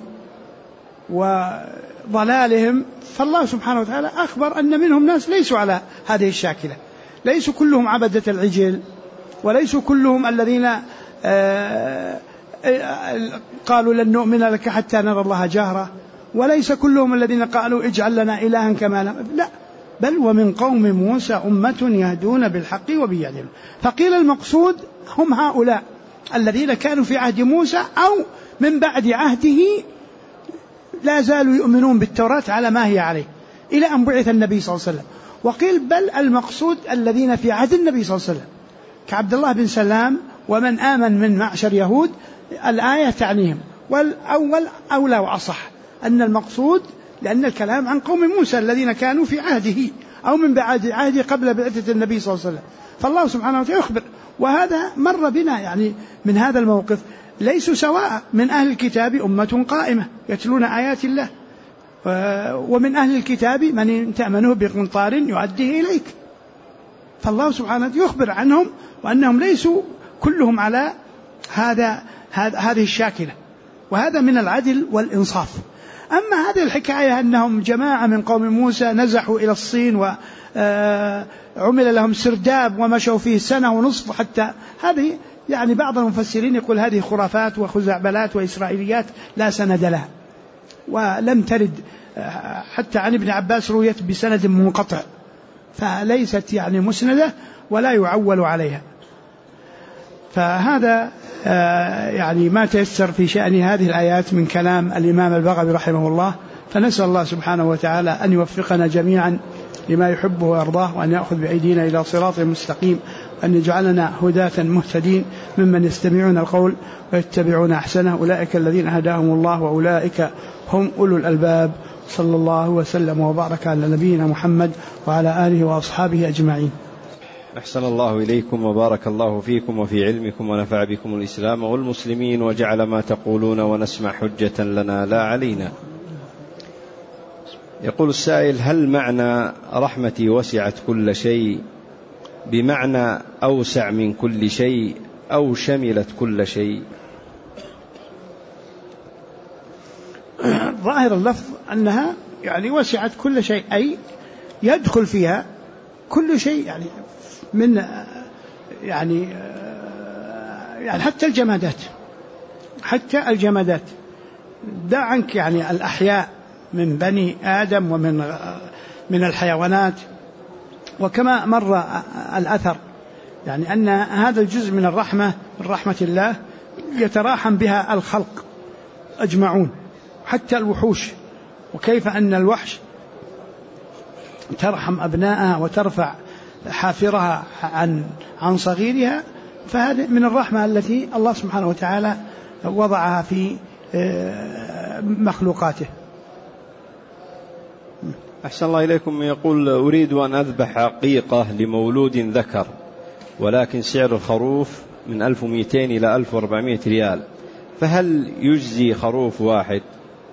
وضلالهم، فالله سبحانه وتعالى أخبر أن منهم ناس ليسوا على هذه الشاكلة، ليسوا كلهم عبدة العجل، وليسوا كلهم الذين قالوا لن نؤمن لك حتى نرى الله جهرة، وليس كلهم الذين قالوا اجعل لنا إلها كما لهم، لا، بل ومن قوم موسى أمة يهدون بالحق وبه يعدلون. فقيل المقصود هم هؤلاء الذين كانوا في عهد موسى أو من بعد عهده لا زالوا يؤمنون بالتوراة على ما هي عليه إلى أن بعث النبي صلى الله عليه وسلم. وقيل بل المقصود الذين في عهد النبي صلى الله عليه وسلم كعبد الله بن سلام ومن آمن من معشر يهود، الآية تعنيهم، والأول أولى وأصح أن المقصود، لأن الكلام عن قوم موسى الذين كانوا في عهده أو من بعد عهده قبل بعثة النبي صلى الله عليه وسلم. فالله سبحانه وتعالى يخبر، وهذا مر بنا يعني من هذا الموقف، ليسوا سواء، من أهل الكتاب أمة قائمة يتلون آيات الله، ومن أهل الكتاب من تأمنه بقنطار يؤديه إليك. فالله سبحانه وتعالى يخبر عنهم وأنهم ليسوا كلهم على هذه الشاكلة، وهذا من العدل والإنصاف. أما هذه الحكاية أنهم جماعة من قوم موسى نزحوا إلى الصين وعمل لهم سرداب ومشوا فيه 1.5 سنة حتى، هذه يعني بعض المفسرين يقول هذه خرافات وخزعبلات وإسرائيليات لا سند لها، ولم ترد حتى عن ابن عباس رويت بسند منقطع، فليست يعني مسندة ولا يعول عليها. فهذا يعني ما تيسر في شأن هذه الآيات من كلام الإمام البغوي رحمه الله. فنسأل الله سبحانه وتعالى أن يوفقنا جميعا لما يحبه ويرضاه، وأن يأخذ بأيدينا إلى صراط مستقيم، وأن يجعلنا هداة مهتدين ممن يستمعون القول ويتبعون أحسنه، أولئك الذين هداهم الله وأولئك هم أولو الألباب. صلى الله وسلم وبارك على نبينا محمد وعلى آله وأصحابه أجمعين. أحسن الله إليكم وبارك الله فيكم وفي علمكم ونفع بكم الإسلام والمسلمين، وجعل ما تقولون ونسمع حجة لنا لا علينا. يقول السائل: هل معنى رحمتي وسعت كل شيء بمعنى أوسع من كل شيء أو شملت كل شيء؟ ظاهر اللفظ أنها يعني وسعت كل شيء، أي يدخل فيها كل شيء، يعني من يعني حتى الجمادات دع عنك يعني الأحياء من بني آدم ومن الحيوانات. وكما مر الأثر يعني أن هذا الجزء من الرحمة من رحمة الله يتراحم بها الخلق أجمعون حتى الوحوش، وكيف أن الوحش ترحم أبنائها وترفع حافرها عن صغيرها. فهذا من الرحمة التي الله سبحانه وتعالى وضعها في مخلوقاته. أحسن الله إليكم. يقول: أريد أن أذبح عقيقة لمولود ذكر، ولكن سعر الخروف من 1200 إلى 1400 ريال، فهل يجزي خروف واحد؟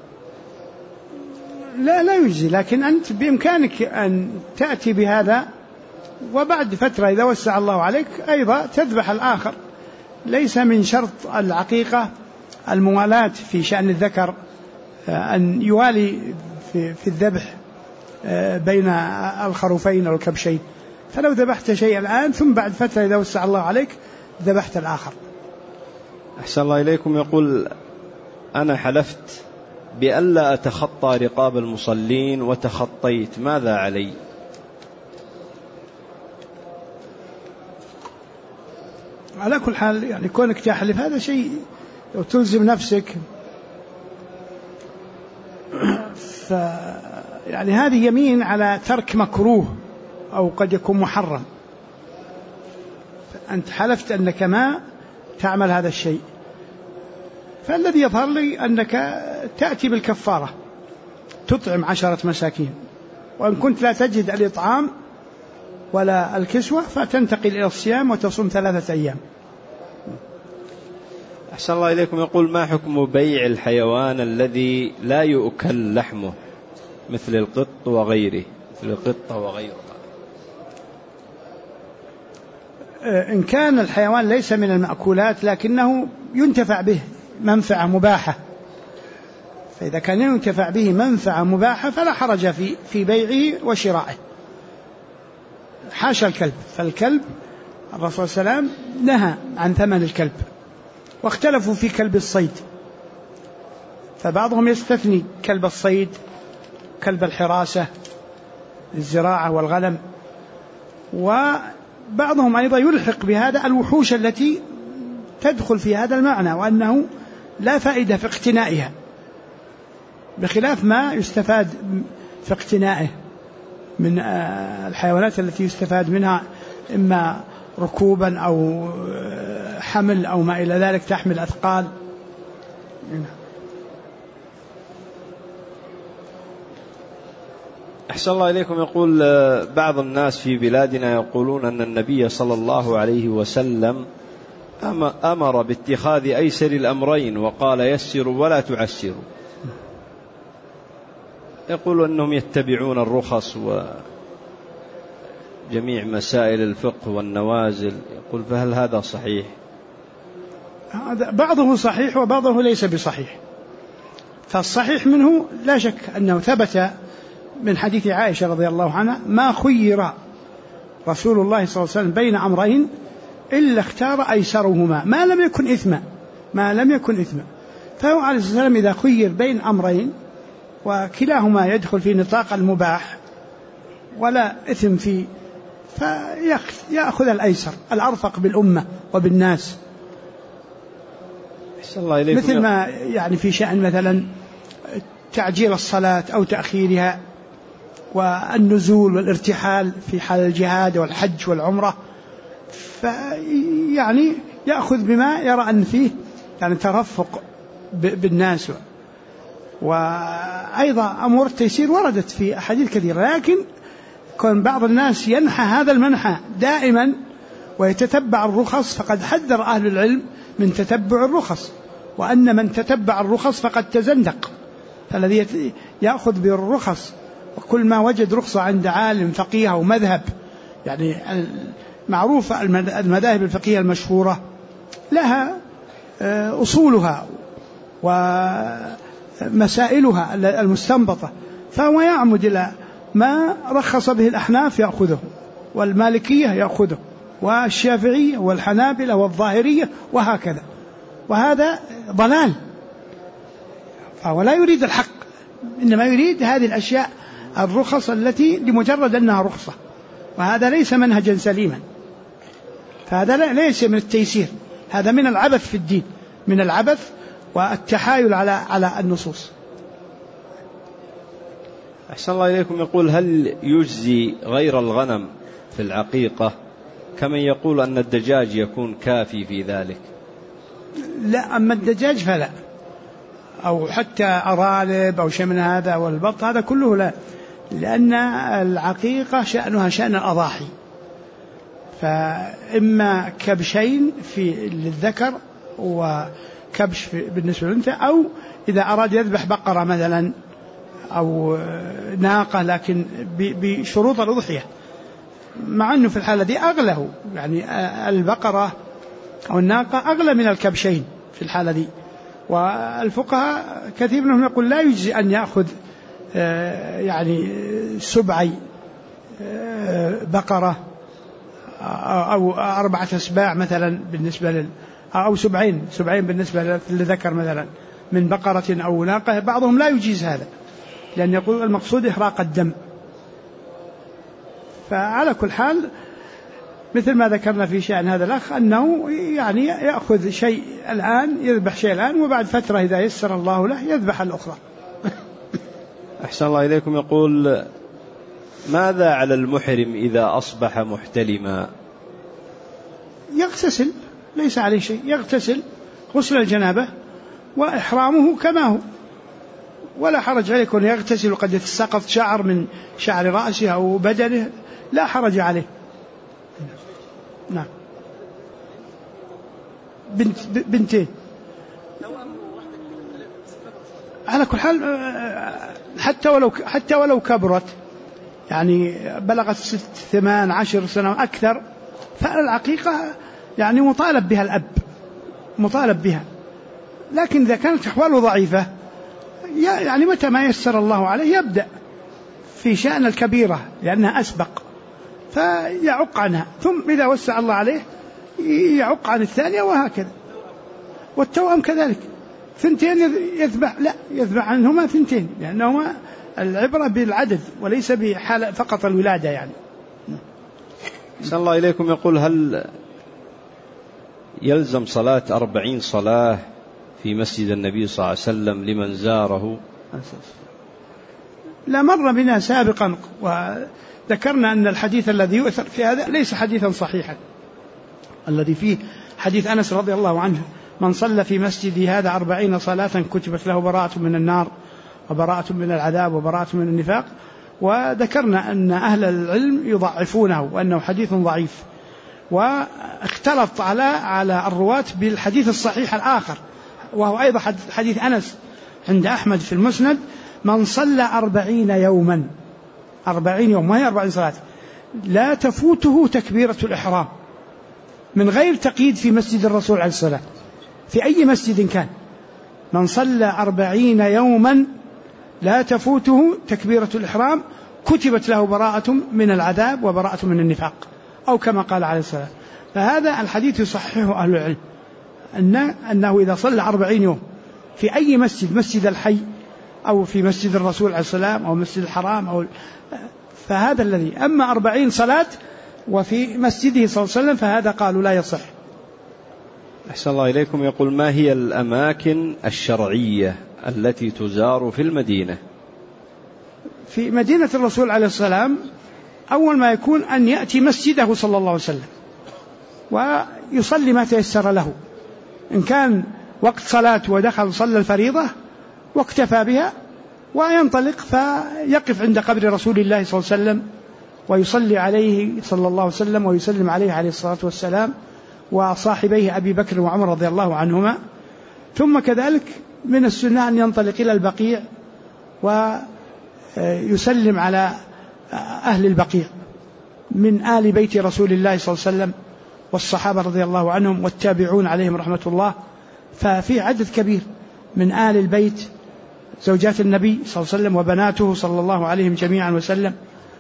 لا يجزي، لكن أنت بإمكانك أن تأتي بهذا، وبعد فترة إذا وسع الله عليك أيضا تذبح الآخر. ليس من شرط العقيقة الموالاة في شأن الذكر، أن يوالي في الذبح بين الخروفين أو الكبشين. فلو ذبحت شيء الآن ثم بعد فترة إذا وسع الله عليك ذبحت الآخر. أحسن الله إليكم. يقول: أنا حلفت بألا أتخطى رقاب المصلين وتخطيت، ماذا علي؟ على كل حال يعني كونك تحلف هذا شيء وتلزم نفسك، يعني هذه يمين على ترك مكروه أو قد يكون محرم. أنت حلفت أنك ما تعمل هذا الشيء، فالذي يظهر لي أنك تأتي بالكفارة، تطعم 10 مساكين، وإن كنت لا تجد الإطعام ولا الكسوة فتنتقل إلى الصيام وتصوم 3 أيام. أحسن الله إليكم. يقول: ما حكم بيع الحيوان الذي لا يؤكل لحمه مثل القط وغيره، مثل القطة وغيرها؟ إن كان الحيوان ليس من المأكولات لكنه ينتفع به منفعة مباحة، فإذا كان ينتفع به منفعة مباحة فلا حرج في بيعه وشرائه. حاشا الكلب، فالكلب الرسول صلى الله عليه وسلم نهى عن ثمن الكلب، واختلفوا في كلب الصيد، فبعضهم يستثني كلب الصيد، كلب الحراسة للزراعة والغنم، وبعضهم أيضا يلحق بهذا الوحوش التي تدخل في هذا المعنى، وأنه لا فائدة في اقتنائها بخلاف ما يستفاد في اقتنائه من الحيوانات التي يستفاد منها إما ركوبا أو حمل أو ما إلى ذلك، تحمل أثقال. أحسن الله إليكم. يقول: بعض الناس في بلادنا يقولون أن النبي صلى الله عليه وسلم أمر باتخاذ أيسر الأمرين وقال: يسروا ولا تعسروا. يقول أنهم يتبعون الرخص وجميع مسائل الفقه والنوازل. يقول: فهل هذا صحيح؟ بعضه صحيح وبعضه ليس بصحيح. فالصحيح منه لا شك أنه ثبت من حديث عائشة رضي الله عنها: ما خير رسول الله صلى الله عليه وسلم بين أمرين إلا اختار أيسرهما ما لم يكن إثما. فهو عليه الصلاة والسلام إذا خير بين أمرين وكلاهما يدخل في نطاق المباح ولا إثم فيه، فيأخذ الأيسر الأرفق بالأمة وبالناس. مثل ما يعني في شأن مثلا تعجيل الصلاة أو تأخيرها، والنزول والارتحال في حال الجهاد والحج والعمرة، فيعني يأخذ بما يرى أن فيه يعني ترفق بالناس. وأيضا أمور التيسير وردت في أحاديث كثيرة، لكن كون بعض الناس ينحى هذا المنحى دائما ويتتبع الرخص، فقد حذر أهل العلم من تتبع الرخص، وأن من تتبع الرخص فقد تزندق. فالذي يأخذ بالرخص وكل ما وجد رخصة عند عالم فقيه أو مذهب، يعني معروفة المذاهب الفقهية المشهورة لها أصولها ومسائلها المستنبطة، فهو يعمد إلى ما رخص به الأحناف يأخذه، والمالكية يأخذه، والشافعية والحنابلة والظاهرية وهكذا. وهذا ضلال، فهو لا يريد الحق، إنما يريد هذه الأشياء الرخص التي لمجرد أنها رخصة، وهذا ليس منهجا سليما. فهذا ليس من التيسير، هذا من العبث في الدين، من العبث والتحايل على النصوص. أحسن الله إليكم. يقول: هل يجزي غير الغنم في العقيقة كمن يقول أن الدجاج يكون كافي في ذلك؟ لا، أما الدجاج فلا، أو حتى أرانب أو شيء من هذا والبط، هذا كله لا، لأن العقيقة شأنها شأن الأضاحي، فإما كبشين للذكر وكبش بالنسبة للأنثى، أو إذا أراد يذبح بقرة مثلا أو ناقة لكن بشروط الأضحية، مع أنه في الحالة دي أغله، يعني البقرة أو الناقة أغلى من الكبشين في الحالة دي. والفقهاء كثير منهم يقول لا يجزي أن يأخذ يعني سبعي بقرة أو 4 أسباع مثلا بالنسبة أو سبعين بالنسبة للذكر مثلا من بقرة أو ناقة. بعضهم لا يجيز هذا، لأن يقول المقصود إحراق الدم. فعلى كل حال مثل ما ذكرنا في شأن هذا الأخ، أنه يعني يأخذ شيء الآن، يذبح شيء الآن، وبعد فترة إذا يسر الله له يذبح الأخرى. أحسن الله إليكم. يقول: ماذا على المحرم إذا أصبح محتلما؟ يغتسل، ليس عليه شيء، يغتسل غسل الجنابة وإحرامه كما هو، ولا حرج عليه أن يغتسل وقد يتساقط شعر من شعر رأسه أو بدنه، لا حرج عليه. نعم. بنتين على كل حال، حتى ولو كبرت، يعني بلغت 6 8 10 سنة أكثر، فالعقيقة يعني مطالب بها الأب، مطالب بها. لكن إذا كانت أحواله ضعيفة، يعني متى ما يسر الله عليه يبدأ في شأن الكبيرة لأنها أسبق، فيعق عنها، ثم إذا وسع الله عليه يعق عن الثانية، وهكذا. والتوأم كذلك، 2 يذبح، لا يذبح عنهما 2، لأنهما العبرة بالعدد وليس بحال فقط الولادة يعني. صلى الله إليكم. يقول: هل يلزم صلاة 40 صلاة في مسجد النبي صلى الله عليه وسلم لمن زاره؟ لا، مر بنا سابقا وذكرنا أن الحديث الذي يؤثر في هذا ليس حديثا صحيحا، الذي فيه حديث أنس رضي الله عنه: من صلى في مسجدي هذا 40 صلاة كتبت له براءة من النار وبراءة من العذاب وبراءة من النفاق. وذكرنا أن أهل العلم يضعفونه وأنه حديث ضعيف، واختلط على الرواة بالحديث الصحيح الآخر، وهو أيضا حديث أنس عند أحمد في المسند: من صلى 40 يوما، 40 يوم، وهي 40 صلاة، لا تفوته تكبيرة الإحرام، من غير تقييد في مسجد الرسول عليه الصلاة، في أي مسجد كان. من صلى 40 يوما لا تفوته تكبيرة الإحرام كتبت له براءة من العذاب وبراءة من النفاق، أو كما قال عليه الصلاة. فهذا الحديث يصححه أهل العلم، أنه إذا صلى 40 يوم في أي مسجد، مسجد الحي أو في مسجد الرسول عليه السلام أو مسجد الحرام فهذا الذي. أما 40 صلاة وفي مسجده صلى الله عليه وسلم فهذا قالوا لا يصح. أحسن الله إليكم. يقول: ما هي الأماكن الشرعية التي تزار في المدينة؟ في مدينة الرسول عليه السلام أول ما يكون أن يأتي مسجده صلى الله عليه وسلم ويصلي ما تيسر له، إن كان وقت صلاة ودخل صلى الفريضة واكتفى بها، وينطلق فيقف عند قبر رسول الله صلى الله عليه وسلم ويصلي عليه صلى الله عليه وسلم ويسلم عليه عليه الصلاة والسلام وصاحبيه أبي بكر وعمر رضي الله عنهما. ثم كذلك من السنة أن ينطلق إلى البقيع ويسلم على أهل البقيع من آل بيت رسول الله صلى الله عليه وسلم والصحابة رضي الله عنهم والتابعون عليهم رحمة الله. ففي عدد كبير من آل البيت، زوجات النبي صلى الله عليه وسلم وبناته صلى الله عليهم جميعا وسلم،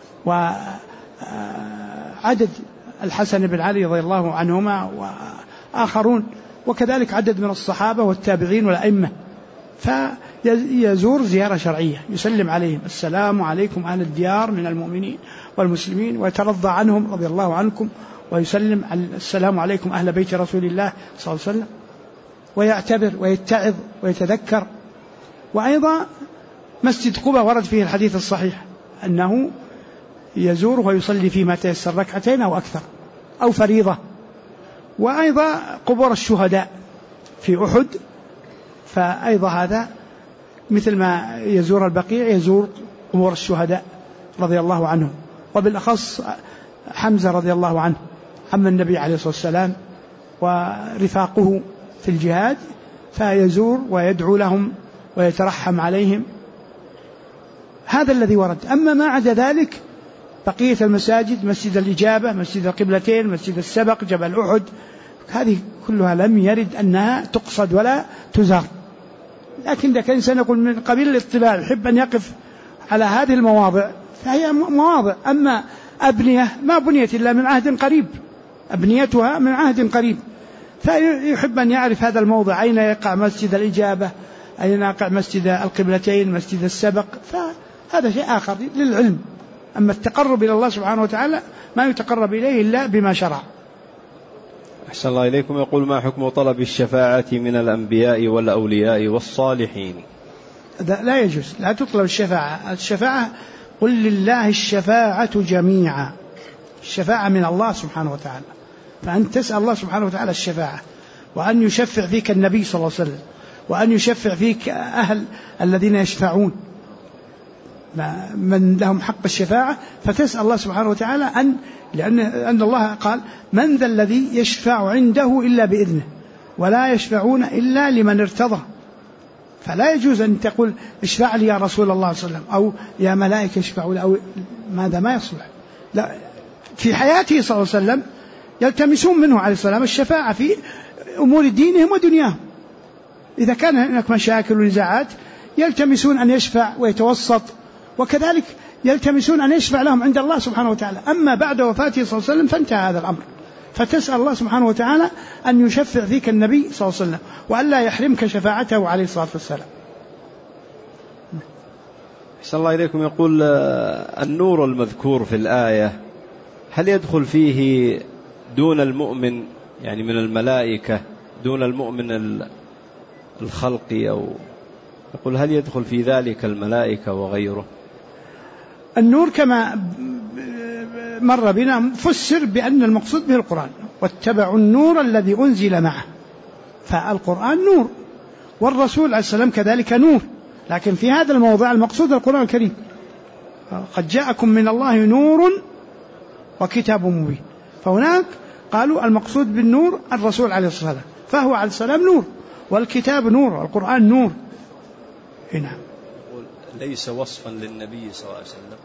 وعدد الحسن بن علي رضي الله عنهما وآخرون، وكذلك عدد من الصحابة والتابعين والأئمة. فيزور زيارة شرعية، يسلم عليهم: السلام عليكم أهل الديار من المؤمنين والمسلمين، ويترضى عنهم رضي الله عنكم، ويسلم السلام عليكم أهل بيت رسول الله صلى الله عليه وسلم، ويعتبر ويتعظ ويتذكر. وأيضا مسجد قباء ورد فيه الحديث الصحيح أنه يزور ويصلي فيه ما تيسر، ركعتين أو أكثر أو فريضة. وأيضا قبور الشهداء في أحد، فأيضا هذا مثل ما يزور البقيع يزور قبور الشهداء رضي الله عنهم، وبالأخص حمزة رضي الله عنه عم النبي عليه الصلاة والسلام ورفاقه في الجهاد، فيزور ويدعو لهم ويترحم عليهم. هذا الذي ورد. أما ما عدا ذلك بقية المساجد، مسجد الإجابة، مسجد القبلتين، مسجد السبق، جبل أحد، هذه كلها لم يرد أنها تقصد ولا تزار. لكن إذا كان إنسان يقول من قبيل الاطلاع يحب أن يقف على هذه المواضع فهي مواضع. أما أبنية ما بنيت إلا من عهد قريب، أبنيتها من عهد قريب، فيحب أن يعرف هذا الموضع أين يقع مسجد الإجابة، أين يقع مسجد القبلتين، مسجد السبق، فهذا شيء آخر للعلم. أما التقرب إلى الله سبحانه وتعالى ما يتقرب إليه إلا بما شرع. أحسن الله إليكم. يقول: ما حكم طلب الشفاعة من الأنبياء والأولياء والصالحين؟ لا يجوز، لا تطلب الشفاعة قل لله الشفاعة جميعا، الشفاعة من الله سبحانه وتعالى، فأنت تسأل الله سبحانه وتعالى الشفاعة، وأن يشفع فيك النبي صلى الله عليه وسلم، وأن يشفع فيك أهل الذين يشفعون من لهم حق الشفاعة، فتسأل الله سبحانه وتعالى لأن الله قال: من ذا الذي يشفع عنده إلا بإذنه ولا يشفعون إلا لمن ارتضى. فلا يجوز أن تقول اشفع لي يا رسول الله صلى الله عليه وسلم أو يا ملائكة اشفعوا لي، أو ماذا ما يصلح. لا، في حياته صلى الله عليه وسلم يلتمسون منه عليه السلام الشفاعة في أمور دينهم ودنياهم. إذا كان هناك مشاكل ونزاعات يلتمسون أن يشفع ويتوسط، وكذلك يلتمسون أن يشفع لهم عند الله سبحانه وتعالى. أما بعد وفاته صلى الله عليه وسلم فانتهى هذا الأمر، فتسأل الله سبحانه وتعالى أن يشفع فيك النبي صلى الله عليه وسلم وأن لا يحرمك شفاعته عليه الصلاة والسلام. أحسن الله إليكم. يقول: النور المذكور في الآية هل يدخل فيه دون المؤمن، يعني من الملائكة دون المؤمن الخلقي، أو يقول هل يدخل في ذلك الملائكة وغيره؟ النور كما مر بنا فسر بأن المقصود به القرآن، واتبعوا النور الذي أنزل معه، فالقرآن نور، والرسول عليه السلام كذلك نور، لكن في هذا الموضع المقصود القرآن الكريم. قد جاءكم من الله نور وكتاب مبين، فهناك قالوا المقصود بالنور الرسول عليه الصلاة والسلام، فهو عليه السلام نور، والكتاب نور، والقرآن نور. هنا ليس وصفا للنبي صلى الله عليه وسلم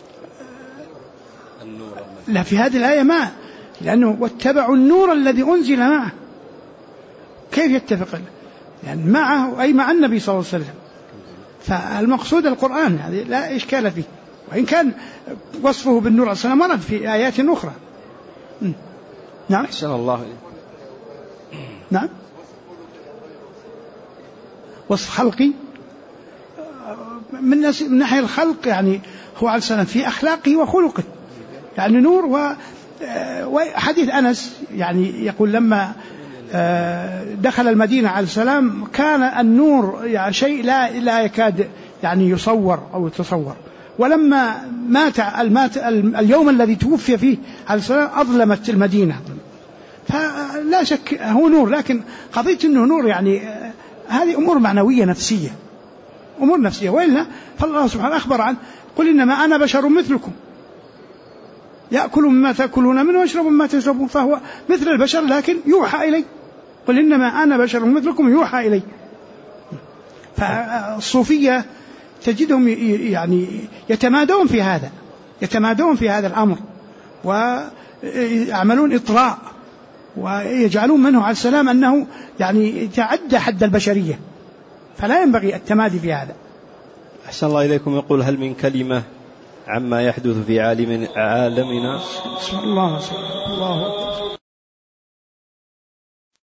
النور. لا، في هذه الآية ما، لأنه واتبعوا النور الذي أنزل معه، كيف يتفق؟ يعني معه أي مع النبي صلى الله عليه وسلم، فالمقصود القرآن، هذه لا إشكال فيه، وإن كان وصفه بالنور عليه السلام ورد في آيات أخرى. نعم. أحسن الله. نعم. وصف خلقي من ناحية الخلق يعني هو عليه السلام في أخلاقه وخلقه يعني نور. وحديث أنس يعني يقول لما دخل المدينة عليه السلام كان النور يعني شيء لا يكاد يعني يصور أو يتصور، ولما مات اليوم الذي توفي فيه عليه السلام أظلمت المدينة. فلا شك هو نور، لكن قضية أنه نور يعني هذه أمور معنوية نفسية، أمور نفسية، وإلا فالله سبحانه أخبر عنه قل إنما أنا بشر مثلكم يأكل مما تأكلون منه ويشرب مما تشربون، فهو مثل البشر لكن يوحى إلي، قل إنما أنا بشر مثلكم يوحى إلي. فالصوفية تجدهم يعني يتمادون في هذا الأمر، ويعملون إطراء، ويجعلون منه عليه السلام أنه يعني تعدى حد البشرية، فلا ينبغي التمادي في هذا. أحسن الله إليكم. يقول هل من كلمة عما يحدث في عالمنا؟ الله